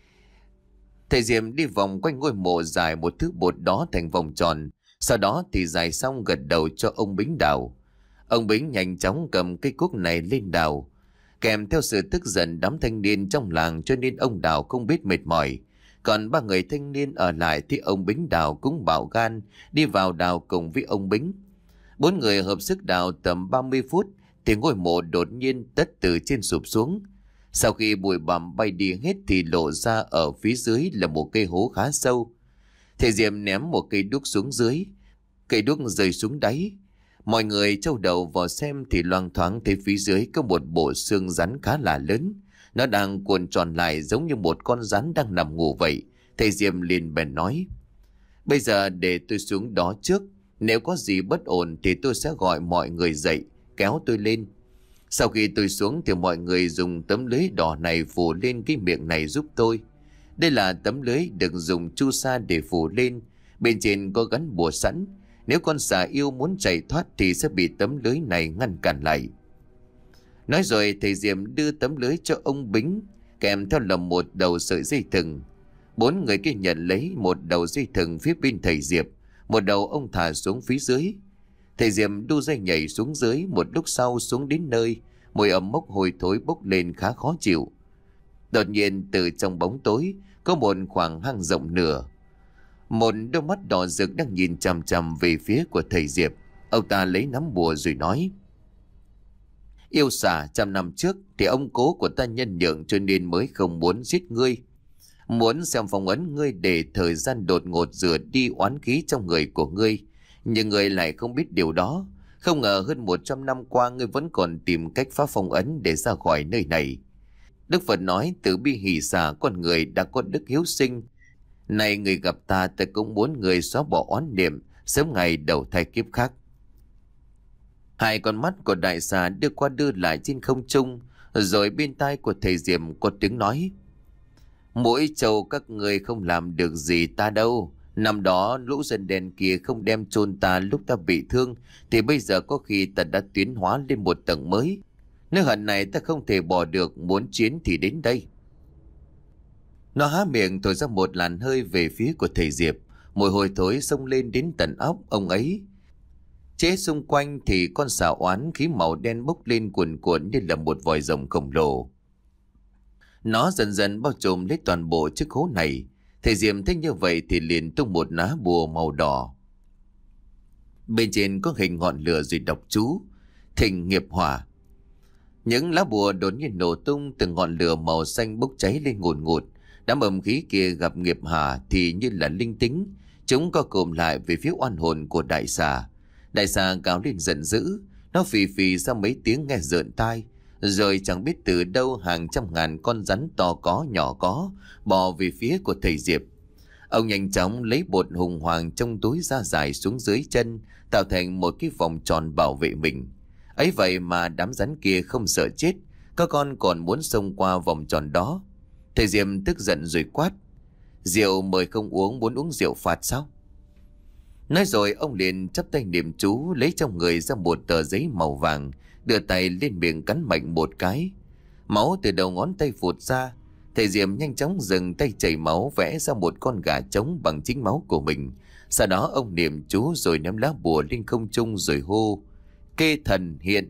Thầy Diệp đi vòng quanh ngôi mộ dài một thứ bột đó thành vòng tròn, sau đó thì dài xong gật đầu cho ông Bính đào. Ông Bính nhanh chóng cầm cây cuốc này lên đào. Kèm theo sự tức giận đám thanh niên trong làng cho nên ông đào không biết mệt mỏi. Còn ba người thanh niên ở lại thì ông Bính đào cũng bạo gan đi vào đào cùng với ông Bính. Bốn người hợp sức đào tầm ba mươi phút thì ngôi mộ đột nhiên tất từ trên sụp xuống. Sau khi bụi bặm bay đi hết thì lộ ra ở phía dưới là một cây hố khá sâu. Thầy Diệm ném một cây đuốc xuống dưới, cây đuốc rơi xuống đáy. Mọi người trâu đầu vào xem thì loang thoáng thấy phía dưới có một bộ xương rắn khá là lớn. Nó đang cuộn tròn lại giống như một con rắn đang nằm ngủ vậy. Thầy Diệm liền bèn nói, bây giờ để tôi xuống đó trước, nếu có gì bất ổn thì tôi sẽ gọi mọi người dậy, kéo tôi lên. Sau khi tôi xuống thì mọi người dùng tấm lưới đỏ này phủ lên cái miệng này giúp tôi. Đây là tấm lưới được dùng chu sa để phủ lên, bên trên có gắn bùa sẵn. Nếu con xà yêu muốn chạy thoát thì sẽ bị tấm lưới này ngăn cản lại. Nói rồi thầy Diệm đưa tấm lưới cho ông Bính, kèm theo là một đầu sợi dây thừng. Bốn người kia nhận lấy một đầu dây thừng phía bên thầy Diệp, một đầu ông thả xuống phía dưới. Thầy Diệm đu dây nhảy xuống dưới, một lúc sau xuống đến nơi, mùi ẩm mốc hôi thối bốc lên khá khó chịu. Đột nhiên từ trong bóng tối có một khoảng hang rộng nửa. Một đôi mắt đỏ rực đang nhìn chằm chằm về phía của thầy Diệp. Ông ta lấy nắm bùa rồi nói, yêu xà, trăm năm trước thì ông cố của ta nhân nhượng cho nên mới không muốn giết ngươi. Muốn xem phong ấn ngươi để thời gian đột ngột rửa đi oán khí trong người của ngươi. Nhưng ngươi lại không biết điều đó. Không ngờ hơn một trăm năm qua ngươi vẫn còn tìm cách phá phong ấn để ra khỏi nơi này. Đức Phật nói từ bi hỷ xả con người đã có đức hiếu sinh. Này người gặp ta, ta cũng muốn người xóa bỏ oán niệm, sớm ngày đầu thai kiếp khác. Hai con mắt của đại xà đưa qua đưa lại trên không trung, rồi bên tai của thầy Diệm có tiếng nói, mỗi châu các người không làm được gì ta đâu. Năm đó lũ dân đen kia không đem chôn ta lúc ta bị thương, thì bây giờ có khi ta đã tiến hóa lên một tầng mới. Nơi hận này ta không thể bỏ được, muốn chiến thì đến đây. Nó há miệng thổi ra một làn hơi về phía của thầy Diệp, mùi hôi thối xông lên đến tận óc ông ấy. Chế xung quanh thì con xà oán khí màu đen bốc lên cuồn cuộn như là một vòi rồng khổng lồ. Nó dần dần bao trùm lấy toàn bộ chiếc hố này. Thầy Diệp thấy như vậy thì liền tung một lá bùa màu đỏ. Bên trên có hình ngọn lửa rồi đọc chú Thịnh nghiệp hỏa. Những lá bùa đột nhiên nổ tung, từng ngọn lửa màu xanh bốc cháy lên ngùn ngụt. Đám âm khí kia gặp nghiệp hỏa thì như là linh tính, chúng co cụm lại về phía oan hồn của đại xà. Đại xà gào lên giận dữ, nó phì phì ra mấy tiếng nghe rợn tai, rồi chẳng biết từ đâu hàng trăm ngàn con rắn to có nhỏ có bò về phía của thầy Diệp. Ông nhanh chóng lấy bột hùng hoàng trong túi ra dài xuống dưới chân, tạo thành một cái vòng tròn bảo vệ mình. Ấy vậy mà đám rắn kia không sợ chết, Các con còn muốn xông qua vòng tròn đó. Thầy Diệp tức giận rồi quát: Rượu mời không uống, muốn uống rượu phạt sao? Nói rồi ông liền chắp tay niệm chú, lấy trong người ra một tờ giấy màu vàng, đưa tay lên miệng cắn mạnh một cái. Máu từ đầu ngón tay phụt ra. Thầy Diệp nhanh chóng dừng tay chảy máu, vẽ ra một con gà trống bằng chính máu của mình. Sau đó ông niệm chú rồi ném lá bùa lên không trung rồi hô: Kê thần hiện.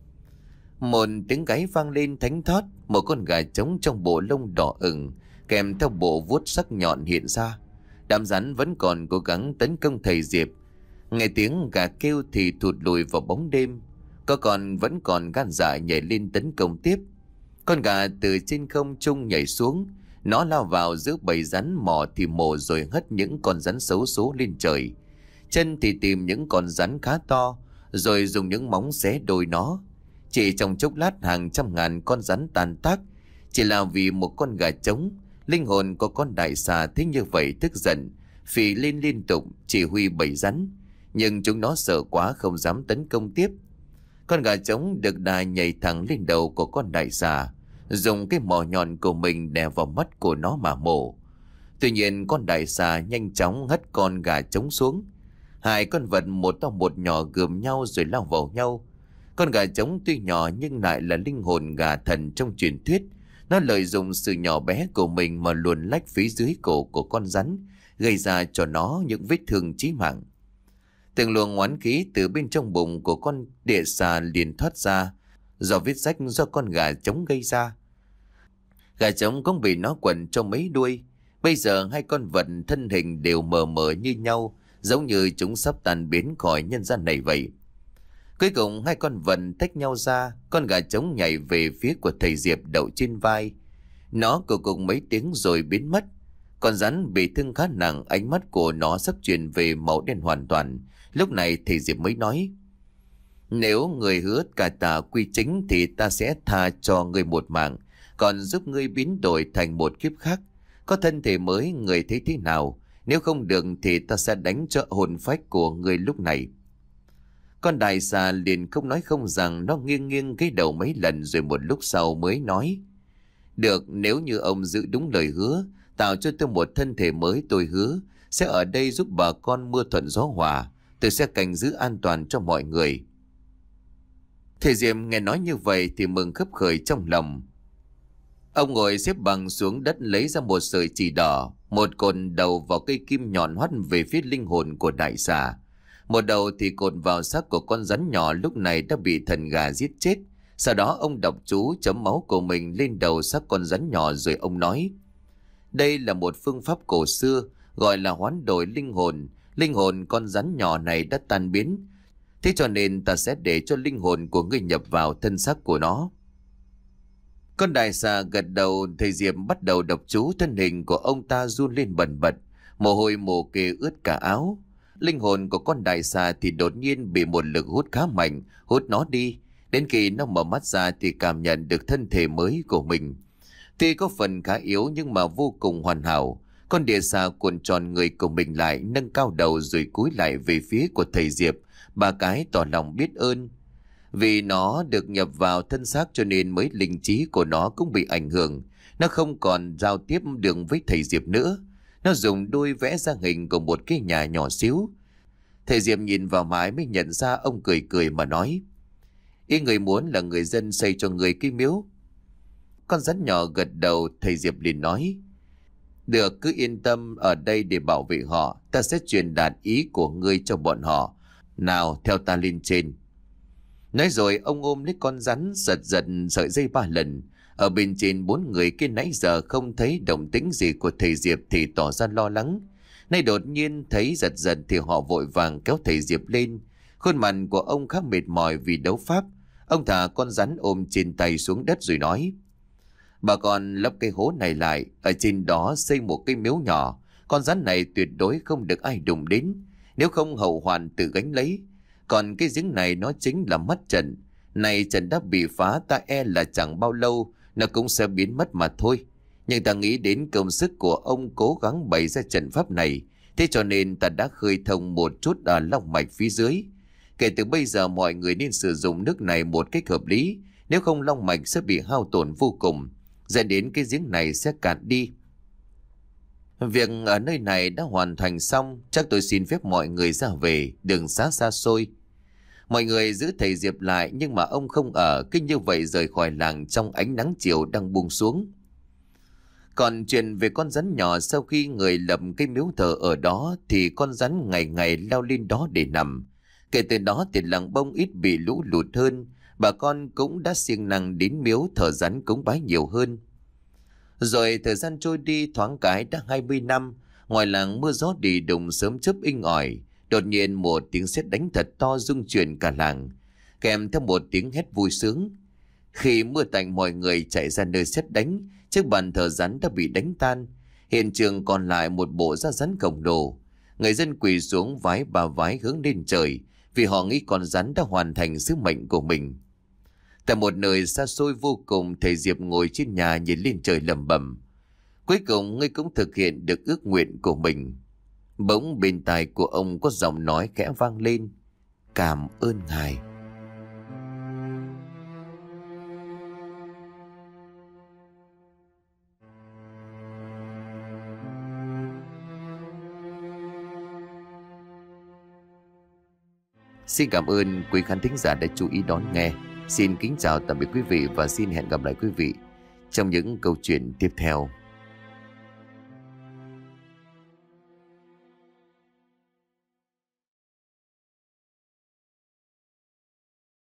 Một tiếng gáy vang lên thánh thót, một con gà trống trong bộ lông đỏ ửng kèm theo bộ vuốt sắc nhọn hiện ra. Đám rắn vẫn còn cố gắng tấn công thầy Diệp. Nghe tiếng gà kêu thì thụt lùi vào bóng đêm. Có con vẫn còn gan dạ nhảy lên tấn công tiếp. Con gà từ trên không trung nhảy xuống, nó lao vào giữa bầy rắn, mỏ thì mổ rồi hất những con rắn xấu số lên trời. Chân thì tìm những con rắn khá to, rồi dùng những móng xé đôi nó. Chỉ trong chốc lát hàng trăm ngàn con rắn tan tác, chỉ là vì một con gà trống. Linh hồn của con đại xà thấy như vậy tức giận, phì lên liên tục chỉ huy bầy rắn, nhưng chúng nó sợ quá không dám tấn công tiếp. Con gà trống được đà nhảy thẳng lên đầu của con đại xà, dùng cái mỏ nhọn của mình đè vào mắt của nó mà mổ. Tuy nhiên con đại xà nhanh chóng hất con gà trống xuống. Hai con vật một to một nhỏ gườm nhau rồi lao vào nhau. Con gà trống tuy nhỏ nhưng lại là linh hồn gà thần trong truyền thuyết. Nó lợi dụng sự nhỏ bé của mình mà luồn lách phía dưới cổ của con rắn, gây ra cho nó những vết thương chí mạng. Từng luồng oán khí từ bên trong bụng của con địa xà liền thoát ra, do vết rách do con gà trống gây ra. Gà trống cũng bị nó quần cho mấy đuôi. Bây giờ hai con vật thân hình đều mờ mờ như nhau, giống như chúng sắp tan biến khỏi nhân gian này vậy. Cuối cùng hai con vật tách nhau ra, con gà trống nhảy về phía của thầy Diệp đậu trên vai. Nó cầu cùng mấy tiếng rồi biến mất. Con rắn bị thương khá nặng, ánh mắt của nó sắp chuyển về màu đen hoàn toàn. Lúc này thầy Diệp mới nói: Nếu người hứa cả tà quy chính thì ta sẽ tha cho người một mạng, còn giúp ngươi biến đổi thành một kiếp khác. Có thân thể mới người thấy thế nào? Nếu không được thì ta sẽ đánh cho hồn phách của người lúc này. Con đại xà liền không nói không rằng, nó nghiêng nghiêng cái đầu mấy lần rồi một lúc sau mới nói: Được, nếu như ông giữ đúng lời hứa, tạo cho tôi một thân thể mới, tôi hứa sẽ ở đây giúp bà con mưa thuận gió hòa. Tôi sẽ canh giữ an toàn cho mọi người. Thầy Diệp nghe nói như vậy thì mừng khấp khởi trong lòng. Ông ngồi xếp bằng xuống đất, lấy ra một sợi chỉ đỏ, một cột đầu vào cây kim nhọn hoắt về phía linh hồn của đại xà. Một đầu thì cột vào xác của con rắn nhỏ lúc này đã bị thần gà giết chết. Sau đó ông đọc chú chấm máu của mình lên đầu xác con rắn nhỏ rồi ông nói: Đây là một phương pháp cổ xưa, gọi là hoán đổi linh hồn. Linh hồn con rắn nhỏ này đã tan biến, thế cho nên ta sẽ để cho linh hồn của ngươi nhập vào thân xác của nó. Con đại xà gật đầu. Thầy Diệp bắt đầu đọc chú, thân hình của ông ta run lên bần bật, mồ hôi mồ kê ướt cả áo. Linh hồn của con đại xà thì đột nhiên bị một lực hút khá mạnh hút nó đi. Đến khi nó mở mắt ra thì cảm nhận được thân thể mới của mình. Tuy có phần khá yếu nhưng mà vô cùng hoàn hảo. Con địa xà cuộn tròn người của mình lại, nâng cao đầu rồi cúi lại về phía của thầy Diệp, ba cái tỏ lòng biết ơn. Vì nó được nhập vào thân xác cho nên mới linh trí của nó cũng bị ảnh hưởng. Nó không còn giao tiếp được với thầy Diệp nữa. Nó dùng đuôi vẽ ra hình của một cái nhà nhỏ xíu. Thầy Diệp nhìn vào mái mới nhận ra, ông cười cười mà nói: Ý người muốn là người dân xây cho người cái miếu. Con rắn nhỏ gật đầu. Thầy Diệp liền nói: Được, cứ yên tâm, ở đây để bảo vệ họ. Ta sẽ truyền đạt ý của ngươi cho bọn họ. Nào, theo ta lên trên. Nói rồi ông ôm lấy con rắn, giật giật sợi dây ba lần. Ở bên trên bốn người kia nãy giờ không thấy động tĩnh gì của thầy Diệp thì tỏ ra lo lắng. Nay đột nhiên thấy giật giật thì họ vội vàng kéo thầy Diệp lên. Khuôn mặt của ông khá mệt mỏi vì đấu pháp. Ông thả con rắn ôm trên tay xuống đất rồi nói: Bà con lấp cái hố này lại, ở trên đó xây một cái miếu nhỏ. Con rắn này tuyệt đối không được ai đụng đến, nếu không hậu hoàn tự gánh lấy. Còn cái giếng này nó chính là mất trận. Này trận đã bị phá, ta e là chẳng bao lâu nó cũng sẽ biến mất mà thôi. Nhưng ta nghĩ đến công sức của ông cố gắng bày ra trận pháp này, thế cho nên ta đã khơi thông một chút ở long mạch phía dưới. Kể từ bây giờ mọi người nên sử dụng nước này một cách hợp lý, Nếu không long mạch sẽ bị hao tổn vô cùng, dẫn đến cái giếng này sẽ cạn đi. Việc ở nơi này đã hoàn thành xong, chắc tôi xin phép mọi người ra về, đường xá xa xôi. Mọi người giữ thầy Diệp lại, nhưng mà ông không ở, cứ như vậy rời khỏi làng trong ánh nắng chiều đang buông xuống. Còn chuyện về con rắn nhỏ, sau khi người lập cái miếu thờ ở đó thì con rắn ngày ngày leo lên đó để nằm. Kể từ đó thì làng Bông ít bị lũ lụt hơn, bà con cũng đã siêng năng đến miếu thờ rắn cúng bái nhiều hơn. Rồi thời gian trôi đi thoáng cái đã hai mươi năm, ngoài làng mưa gió đi đùng sớm chớp inh ỏi, đột nhiên một tiếng sét đánh thật to rung chuyển cả làng, kèm theo một tiếng hét vui sướng. Khi mưa tạnh, mọi người chạy ra nơi sét đánh, chiếc bàn thờ rắn đã bị đánh tan, hiện trường còn lại một bộ da rắn khổng lồ. Người dân quỳ xuống vái ba vái hướng lên trời, vì họ nghĩ con rắn đã hoàn thành sứ mệnh của mình. Tại một nơi xa xôi vô cùng, thầy Diệp ngồi trên nhà nhìn lên trời lẩm bẩm: cuối cùng ngươi cũng thực hiện được ước nguyện của mình. Bỗng bên tai của ông có giọng nói khẽ vang lên: cảm ơn ngài. Xin cảm ơn quý khán thính giả đã chú ý đón nghe. Xin kính chào tạm biệt quý vị và xin hẹn gặp lại quý vị trong những câu chuyện tiếp theo.